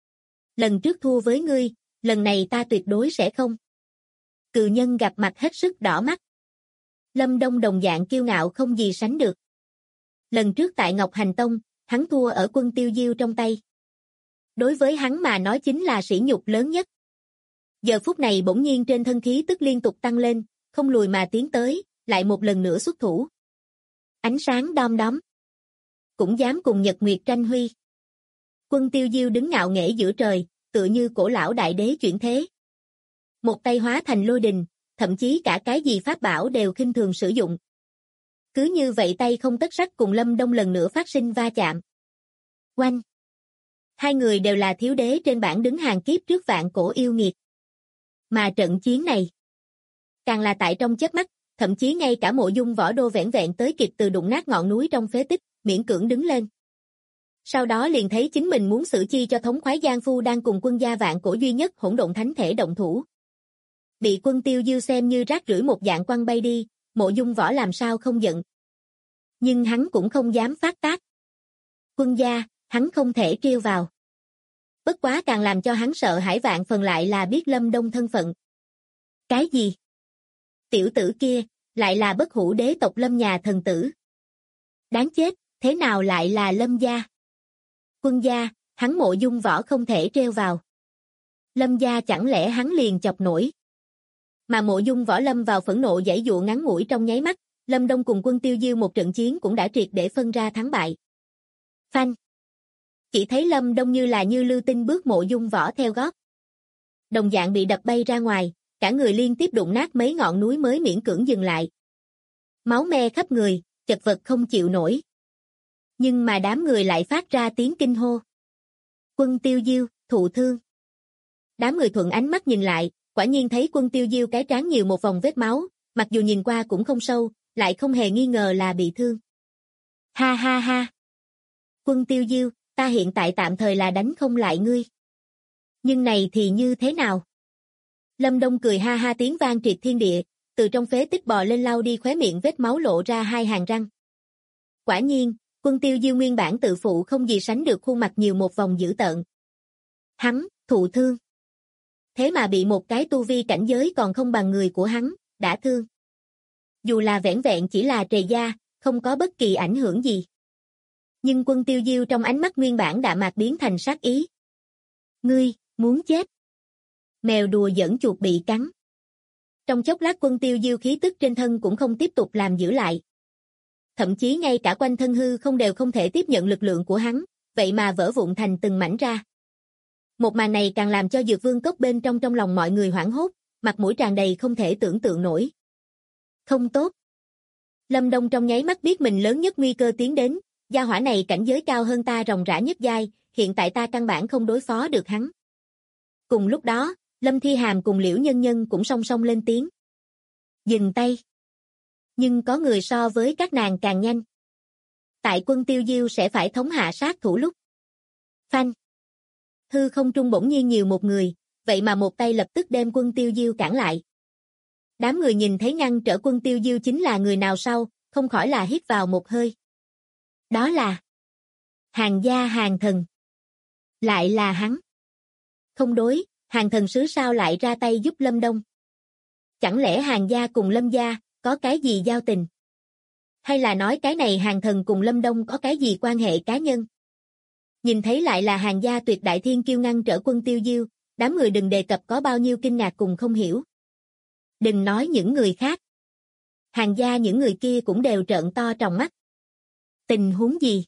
Lần trước thua với ngươi, lần này ta tuyệt đối sẽ không. Cự nhân gặp mặt hết sức đỏ mắt. Lâm Đông đồng dạng kiêu ngạo không gì sánh được. Lần trước tại Ngọc Hành Tông, hắn thua ở Quân Tiêu Diêu trong tay. Đối với hắn mà nói chính là sỉ nhục lớn nhất. Giờ phút này bỗng nhiên trên thân khí tức liên tục tăng lên, không lùi mà tiến tới, lại một lần nữa xuất thủ. Ánh sáng đom đóm. Cũng dám cùng Nhật Nguyệt tranh huy. Quân Tiêu Diêu đứng ngạo nghễ giữa trời, tựa như cổ lão đại đế chuyển thế. Một tay hóa thành lôi đình, thậm chí cả cái gì pháp bảo đều khinh thường sử dụng. Cứ như vậy tay không tất sắt cùng Lâm Đông lần nữa phát sinh va chạm. Oanh! Hai người đều là thiếu đế trên bảng đứng hàng kiếp trước vạn cổ yêu nghiệt. Mà trận chiến này, càng là tại trong chớp mắt, thậm chí ngay cả Mộ Dung Võ Đô vẻn vẹn tới kịp từ đụng nát ngọn núi trong phế tích, miễn cưỡng đứng lên. Sau đó liền thấy chính mình muốn xử chi cho thống khoái Giang Phu đang cùng quân gia vạn cổ duy nhất hỗn độn thánh thể động thủ. Bị Quân Tiêu Diêu xem như rác rưởi một dạng quăng bay đi, Mộ Dung Võ làm sao không giận. Nhưng hắn cũng không dám phát tác. Quân gia, hắn không thể trêu vào. Bất quá càng làm cho hắn sợ hãi vạn phần lại là biết Lâm Đông thân phận. Cái gì? Tiểu tử kia, lại là bất hủ đế tộc Lâm nhà thần tử. Đáng chết, thế nào lại là Lâm gia? Quân gia, hắn Mộ Dung Võ không thể trêu vào. Lâm gia chẳng lẽ hắn liền chọc nổi? Mà Mộ Dung Võ lâm vào phẫn nộ giãy giụa ngắn ngủi trong nháy mắt, Lâm Đông cùng Quân Tiêu Diêu một trận chiến cũng đã triệt để phân ra thắng bại. Phanh! Chỉ thấy Lâm Đông như là như lưu tinh bước Mộ Dung Võ theo gót. đồng dạng bị đập bay ra ngoài, cả người liên tiếp đụng nát mấy ngọn núi mới miễn cưỡng dừng lại. Máu me khắp người, chật vật không chịu nổi. Nhưng mà đám người lại phát ra tiếng kinh hô. Quân Tiêu Diêu, thụ thương. Đám người thuận ánh mắt nhìn lại, quả nhiên thấy Quân Tiêu Diêu cái trán nhiều một vòng vết máu, mặc dù nhìn qua cũng không sâu, lại không hề nghi ngờ là bị thương. Ha ha ha. Quân Tiêu Diêu, ta hiện tại tạm thời là đánh không lại ngươi. Nhưng này thì như thế nào? Lâm Đông cười ha ha tiếng vang triệt thiên địa, từ trong phế tích bò lên lau đi khóe miệng vết máu lộ ra hai hàng răng. Quả nhiên, Quân Tiêu Diêu nguyên bản tự phụ không gì sánh được khuôn mặt nhiều một vòng dữ tợn. Hắn, thụ thương. Thế mà bị một cái tu vi cảnh giới còn không bằng người của hắn, đã thương. Dù là vẻn vẹn chỉ là trầy da, không có bất kỳ ảnh hưởng gì. Nhưng Quân Tiêu Diêu trong ánh mắt nguyên bản đạm mạc biến thành sát ý. Ngươi, muốn chết. Mèo đùa giỡn chuột bị cắn. Trong chốc lát Quân Tiêu Diêu khí tức trên thân cũng không tiếp tục làm giữ lại. Thậm chí ngay cả quanh thân hư không đều không thể tiếp nhận lực lượng của hắn, vậy mà vỡ vụn thành từng mảnh ra. Một màn này càng làm cho Dược Vương cốc bên trong lòng mọi người hoảng hốt, mặt mũi tràn đầy không thể tưởng tượng nổi. Không tốt. Lâm Đông trong nháy mắt biết mình lớn nhất nguy cơ tiến đến, gia hỏa này cảnh giới cao hơn ta ròng rã nhất giai, hiện tại ta căn bản không đối phó được hắn. Cùng lúc đó, Lâm Thi Hàm cùng Liễu Nhân Nhân cũng song song lên tiếng. Dừng tay. Nhưng có người so với các nàng càng nhanh. Tại Quân Tiêu Diêu sẽ phải thống hạ sát thủ lúc. Phanh. Hư không trung bỗng nhiên nhiều một người, vậy mà một tay lập tức đem Quân Tiêu Diêu cản lại. Đám người nhìn thấy ngăn trở Quân Tiêu Diêu chính là người nào sau, không khỏi là hít vào một hơi. Đó là Hàn gia Hàn Thần. Lại là hắn. Không đối, Hàn Thần sứ sao lại ra tay giúp Lâm Đông? Chẳng lẽ Hàn gia cùng Lâm gia có cái gì giao tình? Hay là nói cái này Hàn Thần cùng Lâm Đông có cái gì quan hệ cá nhân? Nhìn thấy lại là Hàn gia tuyệt đại thiên kiêu ngăn trở Quân Tiêu Diêu, đám người đừng đề cập có bao nhiêu kinh ngạc cùng không hiểu. Đừng nói những người khác. Hàn gia những người kia cũng đều trợn to tròng mắt. Tình huống gì?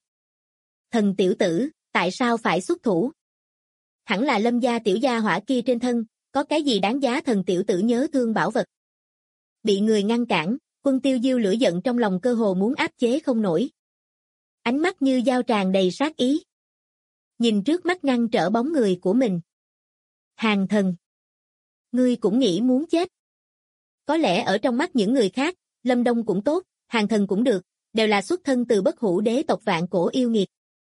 Thần tiểu tử, tại sao phải xuất thủ? Hẳn là Lâm gia tiểu gia hỏa kia trên thân, có cái gì đáng giá thần tiểu tử nhớ thương bảo vật. Bị người ngăn cản, Quân Tiêu Diêu lửa giận trong lòng cơ hồ muốn áp chế không nổi. Ánh mắt như dao tràn đầy sát ý. Nhìn trước mắt ngăn trở bóng người của mình. Hàn Thần. Ngươi cũng nghĩ muốn chết. Có lẽ ở trong mắt những người khác, Lâm Đông cũng tốt, Hàn Thần cũng được, đều là xuất thân từ bất hủ đế tộc vạn cổ yêu nghiệt.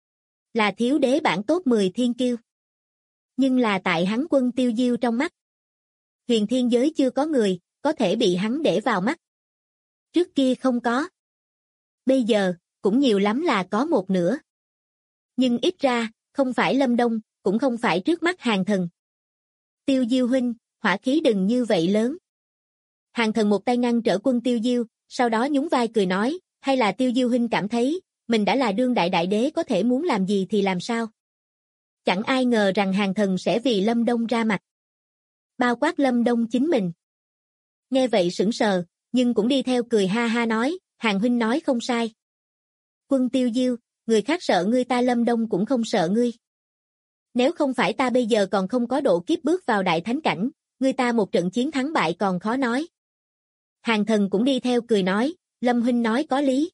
Là thiếu đế bản tốt 10 thiên kiêu. Nhưng là tại hắn Quân Tiêu Diêu trong mắt. Huyền thiên giới chưa có người, có thể bị hắn để vào mắt. Trước kia không có. Bây giờ, cũng nhiều lắm là có một nửa. Nhưng ít ra, không phải Lâm Đông, cũng không phải trước mắt Hàn Thần. Tiêu Diêu huynh, hỏa khí đừng như vậy lớn. Hàn Thần một tay ngăn trở Quân Tiêu Diêu, sau đó nhún vai cười nói, hay là Tiêu Diêu huynh cảm thấy, mình đã là đương đại đại đế có thể muốn làm gì thì làm sao. Chẳng ai ngờ rằng Hàn Thần sẽ vì Lâm Đông ra mặt. Bao quát Lâm Đông chính mình. Nghe vậy sững sờ, nhưng cũng đi theo cười ha ha nói, Hàn huynh nói không sai. Quân Tiêu Diêu, người khác sợ ngươi ta Lâm Đông cũng không sợ ngươi. Nếu không phải ta bây giờ còn không có độ kiếp bước vào đại thánh cảnh, ngươi ta một trận chiến thắng bại còn khó nói. Hàn Thần cũng đi theo cười nói, Lâm huynh nói có lý.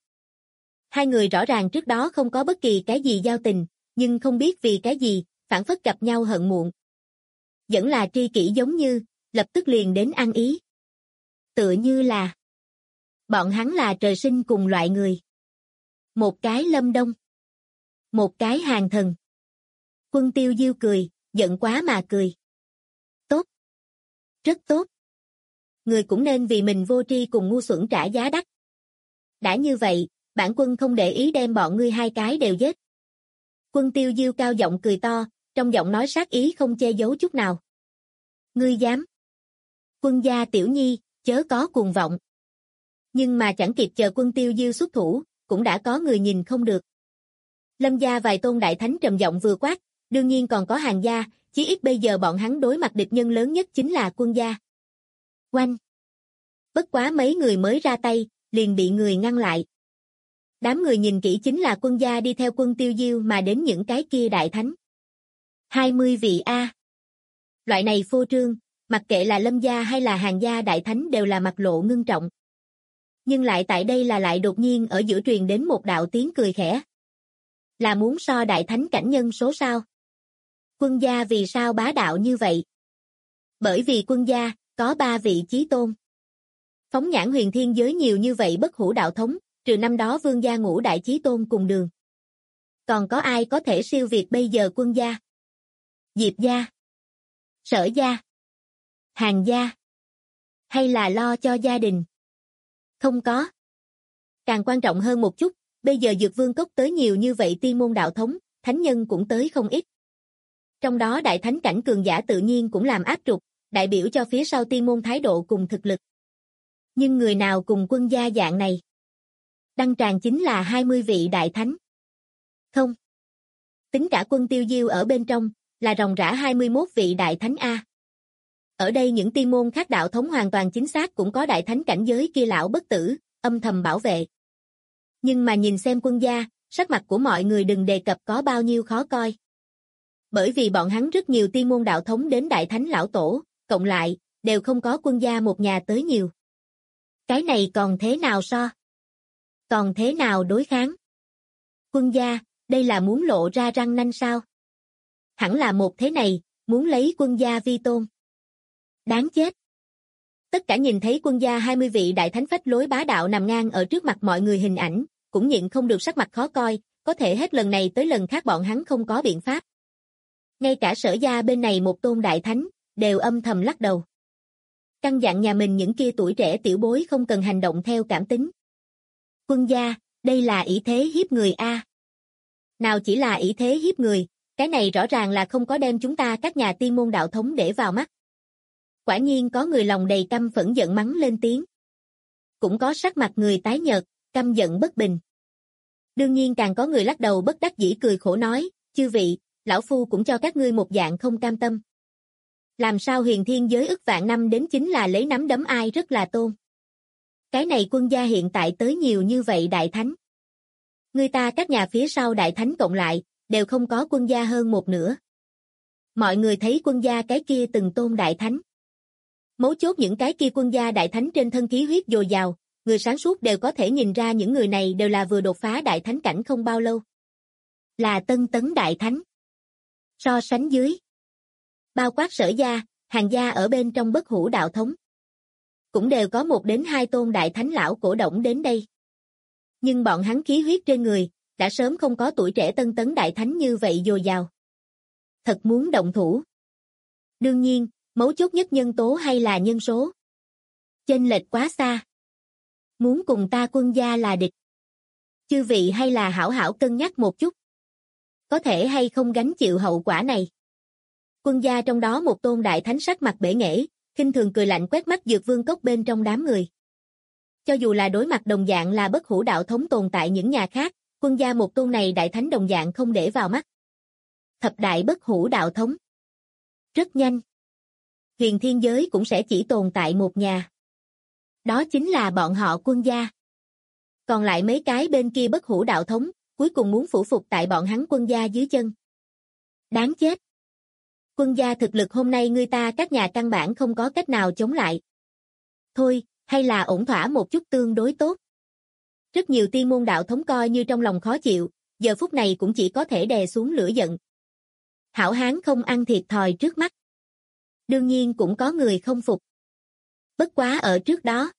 Hai người rõ ràng trước đó không có bất kỳ cái gì giao tình, nhưng không biết vì cái gì, phản phất gặp nhau hận muộn. Vẫn là tri kỷ giống như, lập tức liền đến ăn ý. Tựa như là bọn hắn là trời sinh cùng loại người. Một cái Lâm Đông, một cái Hàn Thần. Quân Tiêu Diêu cười, giận quá mà cười. Tốt. Rất tốt. Người cũng nên vì mình vô tri cùng ngu xuẩn trả giá đắt. Đã như vậy, bản quân không để ý đem bọn ngươi hai cái đều giết. Quân Tiêu Diêu cao giọng cười to, trong giọng nói sát ý không che giấu chút nào. Ngươi dám? Quân gia tiểu nhi, chớ có cuồng vọng. Nhưng mà chẳng kịp chờ Quân Tiêu Diêu xuất thủ, cũng đã có người nhìn không được. Lâm gia vài tôn đại thánh trầm giọng vừa quát, đương nhiên còn có Hàn gia, chí ít bây giờ bọn hắn đối mặt địch nhân lớn nhất chính là Quân gia. Oanh! Bất quá mấy người mới ra tay, liền bị người ngăn lại. Đám người nhìn kỹ chính là Quân gia đi theo Quân Tiêu Diêu mà đến những cái kia đại thánh. 20 vị A. Loại này phô trương, mặc kệ là Lâm gia hay là Hàn gia đại thánh đều là mặt lộ ngưng trọng. Nhưng lại tại đây là lại đột nhiên ở giữa truyền đến một đạo tiếng cười khẽ. Là muốn so đại thánh cảnh nhân số sao? Quân gia vì sao bá đạo như vậy? Bởi vì quân gia có 3 vị chí tôn. Phóng nhãn huyền thiên giới nhiều như vậy bất hủ đạo thống, trừ năm đó Vương gia Ngũ đại chí tôn cùng đường. Còn có ai có thể siêu việt bây giờ quân gia? Diệp gia, Sở gia, Hàn gia, hay là lo cho gia đình? Không có. Càng quan trọng hơn một chút, bây giờ Dược Vương Cốc tới nhiều như vậy tiên môn đạo thống, thánh nhân cũng tới không ít. Trong đó đại thánh cảnh cường giả tự nhiên cũng làm áp trục, đại biểu cho phía sau tiên môn thái độ cùng thực lực. Nhưng người nào cùng quân gia dạng này? Đăng tràng chính là 20 vị đại thánh. Không. Tính cả quân Tiêu Diêu ở bên trong, là ròng rã 21 vị đại thánh A. Ở đây những tiên môn khác đạo thống hoàn toàn chính xác cũng có đại thánh cảnh giới kia lão bất tử, âm thầm bảo vệ. Nhưng mà nhìn xem quân gia, sắc mặt của mọi người đừng đề cập có bao nhiêu khó coi. Bởi vì bọn hắn rất nhiều tiên môn đạo thống đến đại thánh lão tổ, cộng lại, đều không có quân gia một nhà tới nhiều. Cái này còn thế nào so? Còn thế nào đối kháng? Quân gia, đây là muốn lộ ra răng nanh sao? Hẳn là một thế này, muốn lấy quân gia vi tôn. Đáng chết. Tất cả nhìn thấy quân gia 20 vị đại thánh phách lối bá đạo nằm ngang ở trước mặt mọi người hình ảnh, cũng nhịn không được sắc mặt khó coi, có thể hết lần này tới lần khác bọn hắn không có biện pháp. Ngay cả Sở gia bên này một tôn đại thánh, đều âm thầm lắc đầu. Căn dặn nhà mình những kia tuổi trẻ tiểu bối không cần hành động theo cảm tính. Quân gia, đây là ỷ thế hiếp người a. Nào chỉ là ỷ thế hiếp người, cái này rõ ràng là không có đem chúng ta các nhà tiên môn đạo thống để vào mắt. Quả nhiên có người lòng đầy căm phẫn giận mắng lên tiếng. Cũng có sắc mặt người tái nhợt, căm giận bất bình. Đương nhiên càng có người lắc đầu bất đắc dĩ cười khổ nói, chư vị, lão phu cũng cho các ngươi một dạng không cam tâm. Làm sao huyền thiên giới ức vạn năm đến chính là lấy nắm đấm ai rất là tôn. Cái này quân gia hiện tại tới nhiều như vậy đại thánh. Người ta các nhà phía sau đại thánh cộng lại, đều không có quân gia hơn một nửa. Mọi người thấy quân gia cái kia từng tôn đại thánh. Mấu chốt những cái kia quân gia đại thánh trên thân khí huyết dồi dào, người sáng suốt đều có thể nhìn ra những người này đều là vừa đột phá đại thánh cảnh không bao lâu. Là tân tấn đại thánh. So sánh dưới. Bao quát Sở gia, Hàn gia ở bên trong bất hủ đạo thống. Cũng đều có 1 đến 2 tôn đại thánh lão cổ động đến đây. Nhưng bọn hắn khí huyết trên người, đã sớm không có tuổi trẻ tân tấn đại thánh như vậy dồi dào. Thật muốn động thủ. Đương nhiên, mấu chốt nhất nhân tố hay là nhân số. Chênh lệch quá xa. Muốn cùng ta quân gia là địch. Chư vị hay là hảo hảo cân nhắc một chút. Có thể hay không gánh chịu hậu quả này. Quân gia trong đó một tôn đại thánh sắc mặt bể nghễ, khinh thường cười lạnh quét mắt Dược Vương Cốc bên trong đám người. Cho dù là đối mặt đồng dạng là bất hủ đạo thống tồn tại những nhà khác, quân gia một tôn này đại thánh đồng dạng không để vào mắt. Thập đại bất hủ đạo thống. Rất nhanh. Huyền thiên giới cũng sẽ chỉ tồn tại một nhà. Đó chính là bọn họ quân gia. Còn lại mấy cái bên kia bất hủ đạo thống, cuối cùng muốn phủ phục tại bọn hắn quân gia dưới chân. Đáng chết. Quân gia thực lực hôm nay người ta các nhà căn bản không có cách nào chống lại. Thôi, hay là ổn thỏa một chút tương đối tốt. Rất nhiều tiên môn đạo thống coi như trong lòng khó chịu, giờ phút này cũng chỉ có thể đè xuống lửa giận. Hảo hán không ăn thiệt thòi trước mắt. Đương nhiên cũng có người không phục. Bất quá ở trước đó.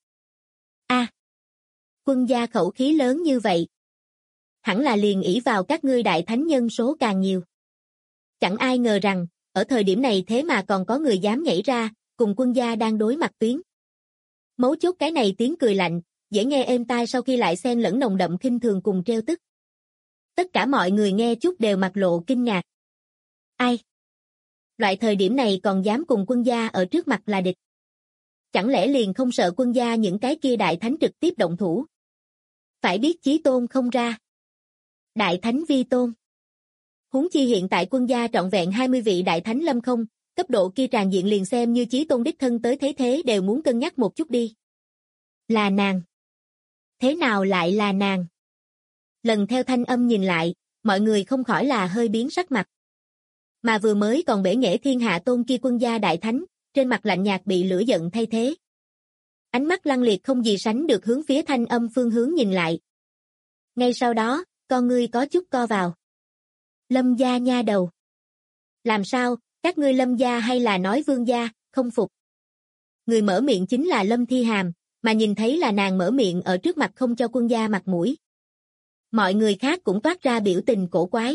Quân gia khẩu khí lớn như vậy. Hẳn là liền ỷ vào các ngươi đại thánh nhân số càng nhiều. Chẳng ai ngờ rằng, ở thời điểm này thế mà còn có người dám nhảy ra, cùng quân gia đang đối mặt tuyến. Mấu chốt cái này tiếng cười lạnh, dễ nghe êm tai sau khi lại xen lẫn nồng đậm khinh thường cùng trêu tức. Tất cả mọi người nghe chút đều mặt lộ kinh ngạc. Ai? Loại thời điểm này còn dám cùng quân gia ở trước mặt là địch. Chẳng lẽ liền không sợ quân gia những cái kia đại thánh trực tiếp động thủ? Phải biết chí tôn không ra. Đại thánh vi tôn. Huống chi hiện tại quân gia trọn vẹn 20 vị đại thánh lâm không, cấp độ kia tràn diện liền xem như chí tôn đích thân tới thế đều muốn cân nhắc một chút đi. Là nàng. Thế nào lại là nàng? Lần theo thanh âm nhìn lại, mọi người không khỏi là hơi biến sắc mặt. Mà vừa mới còn bể nghệ thiên hạ tôn kia quân gia đại thánh, trên mặt lạnh nhạt bị lửa giận thay thế. Ánh mắt lăng liệt không gì sánh được hướng phía thanh âm phương hướng nhìn lại. Ngay sau đó, con ngươi có chút co vào. Lâm gia nha đầu. Làm sao, các ngươi Lâm gia hay là nói Vương gia, không phục. Người mở miệng chính là Lâm Thi Hàm, mà nhìn thấy là nàng mở miệng ở trước mặt không cho quân gia mặt mũi. Mọi người khác cũng toát ra biểu tình cổ quái.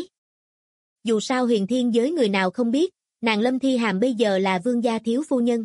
Dù sao huyền thiên giới người nào không biết, nàng Lâm Thi Hàm bây giờ là Vương gia thiếu phu nhân.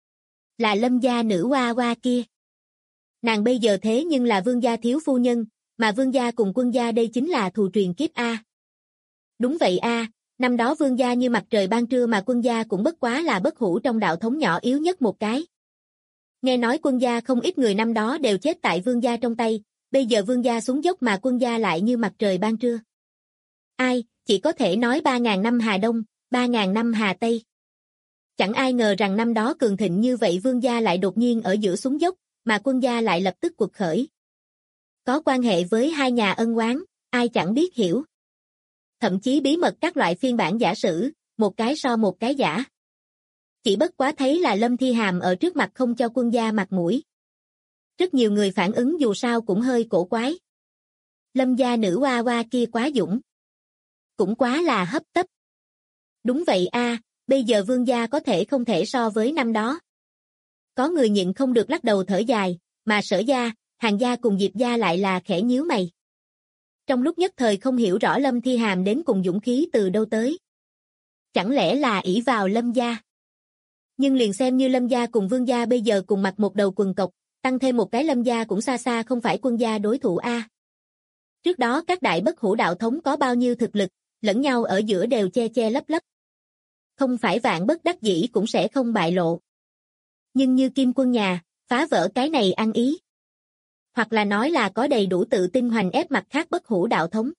Là Lâm gia nữ hoa hoa kia. Nàng bây giờ thế nhưng là Vương gia thiếu phu nhân, mà Vương gia cùng quân gia đây chính là thù truyền kiếp A. Đúng vậy A, năm đó Vương gia như mặt trời ban trưa mà quân gia cũng bất quá là bất hủ trong đạo thống nhỏ yếu nhất một cái. Nghe nói quân gia không ít người năm đó đều chết tại Vương gia trong tay, bây giờ Vương gia xuống dốc mà quân gia lại như mặt trời ban trưa. Ai, chỉ có thể nói 3.000 năm Hà Đông, 3.000 năm Hà Tây. Chẳng ai ngờ rằng năm đó cường thịnh như vậy Vương gia lại đột nhiên ở giữa xuống dốc, mà quân gia lại lập tức quật khởi. Có quan hệ với hai nhà ân oán, ai chẳng biết hiểu. Thậm chí bí mật các loại phiên bản giả sử, một cái so một cái giả. Chỉ bất quá thấy là Lâm Thi Hàm ở trước mặt không cho quân gia mặt mũi. Rất nhiều người phản ứng dù sao cũng hơi cổ quái. Lâm gia nữ hoa hoa kia quá dũng. Cũng quá là hấp tấp. Đúng vậy a, bây giờ Vương gia có thể không thể so với năm đó. Có người nhịn không được lắc đầu thở dài, mà Sở gia, Hàn gia cùng Diệp gia lại là khẽ nhíu mày. Trong lúc nhất thời không hiểu rõ Lâm Thi Hàm đến cùng dũng khí từ đâu tới. Chẳng lẽ là ỷ vào Lâm gia? Nhưng liền xem như Lâm gia cùng Vương gia bây giờ cùng mặc một đầu quần cộc, tăng thêm một cái Lâm gia cũng xa xa không phải quân gia đối thủ a. Trước đó các đại bất hủ đạo thống có bao nhiêu thực lực, lẫn nhau ở giữa đều che che lấp lấp. Không phải vạn bất đắc dĩ cũng sẽ không bại lộ. Nhưng như Kim Quân nhà, phá vỡ cái này ăn ý. Hoặc là nói là có đầy đủ tự tin hoành ép mặt khác bất hủ đạo thống.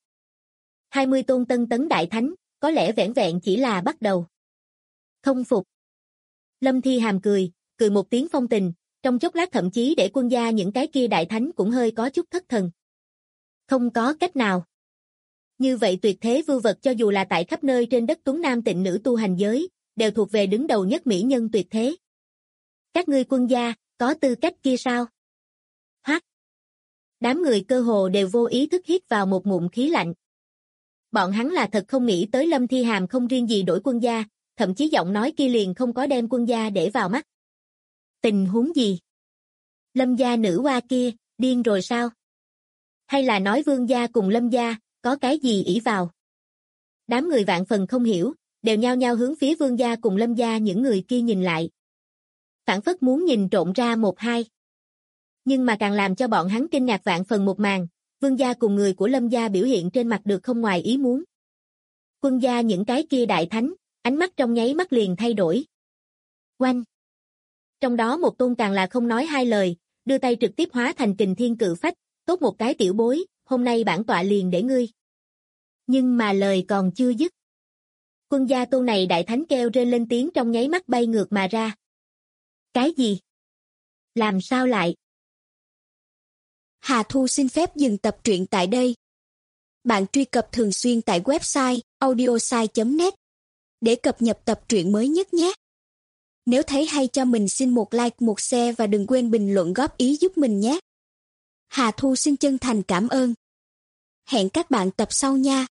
20 tôn tân tấn đại thánh, có lẽ vẻn vẹn chỉ là bắt đầu. Không phục. Lâm Thi Hàm cười một tiếng phong tình, trong chốc lát thậm chí để quân gia những cái kia đại thánh cũng hơi có chút thất thần. Không có cách nào. Như vậy tuyệt thế vưu vật cho dù là tại khắp nơi trên đất Tuấn Nam tịnh nữ tu hành giới, đều thuộc về đứng đầu nhất mỹ nhân tuyệt thế. Các ngươi quân gia, có tư cách kia sao? Hoắc. Đám người cơ hồ đều vô ý thức hít vào một ngụm khí lạnh. Bọn hắn là thật không nghĩ tới Lâm Thi Hàm không riêng gì đổi quân gia, thậm chí giọng nói kia liền không có đem quân gia để vào mắt. Tình huống gì? Lâm gia nữ hoa kia, điên rồi sao? Hay là nói Vương gia cùng Lâm gia, có cái gì ỷ vào? Đám người vạn phần không hiểu, đều nhao nhao hướng phía Vương gia cùng Lâm gia những người kia nhìn lại. Phản phất muốn nhìn trộn ra một hai. Nhưng mà càng làm cho bọn hắn kinh ngạc vạn phần một màn, Vương gia cùng người của Lâm gia biểu hiện trên mặt được không ngoài ý muốn. Quân gia những cái kia đại thánh, ánh mắt trong nháy mắt liền thay đổi. Oanh! Trong đó một tôn càng là không nói hai lời, đưa tay trực tiếp hóa thành kình thiên cự phách, tốt một cái tiểu bối, hôm nay bản tọa liền để ngươi. Nhưng mà lời còn chưa dứt. Quân gia tôn này đại thánh kêu rên lên tiếng trong nháy mắt bay ngược mà ra. Cái gì? Làm sao lại? Hà Thu xin phép dừng tập truyện tại đây. Bạn truy cập thường xuyên tại website audiosai.net để cập nhật tập truyện mới nhất nhé. Nếu thấy hay cho mình xin một like, một share và đừng quên bình luận góp ý giúp mình nhé. Hà Thu xin chân thành cảm ơn. Hẹn các bạn tập sau nha.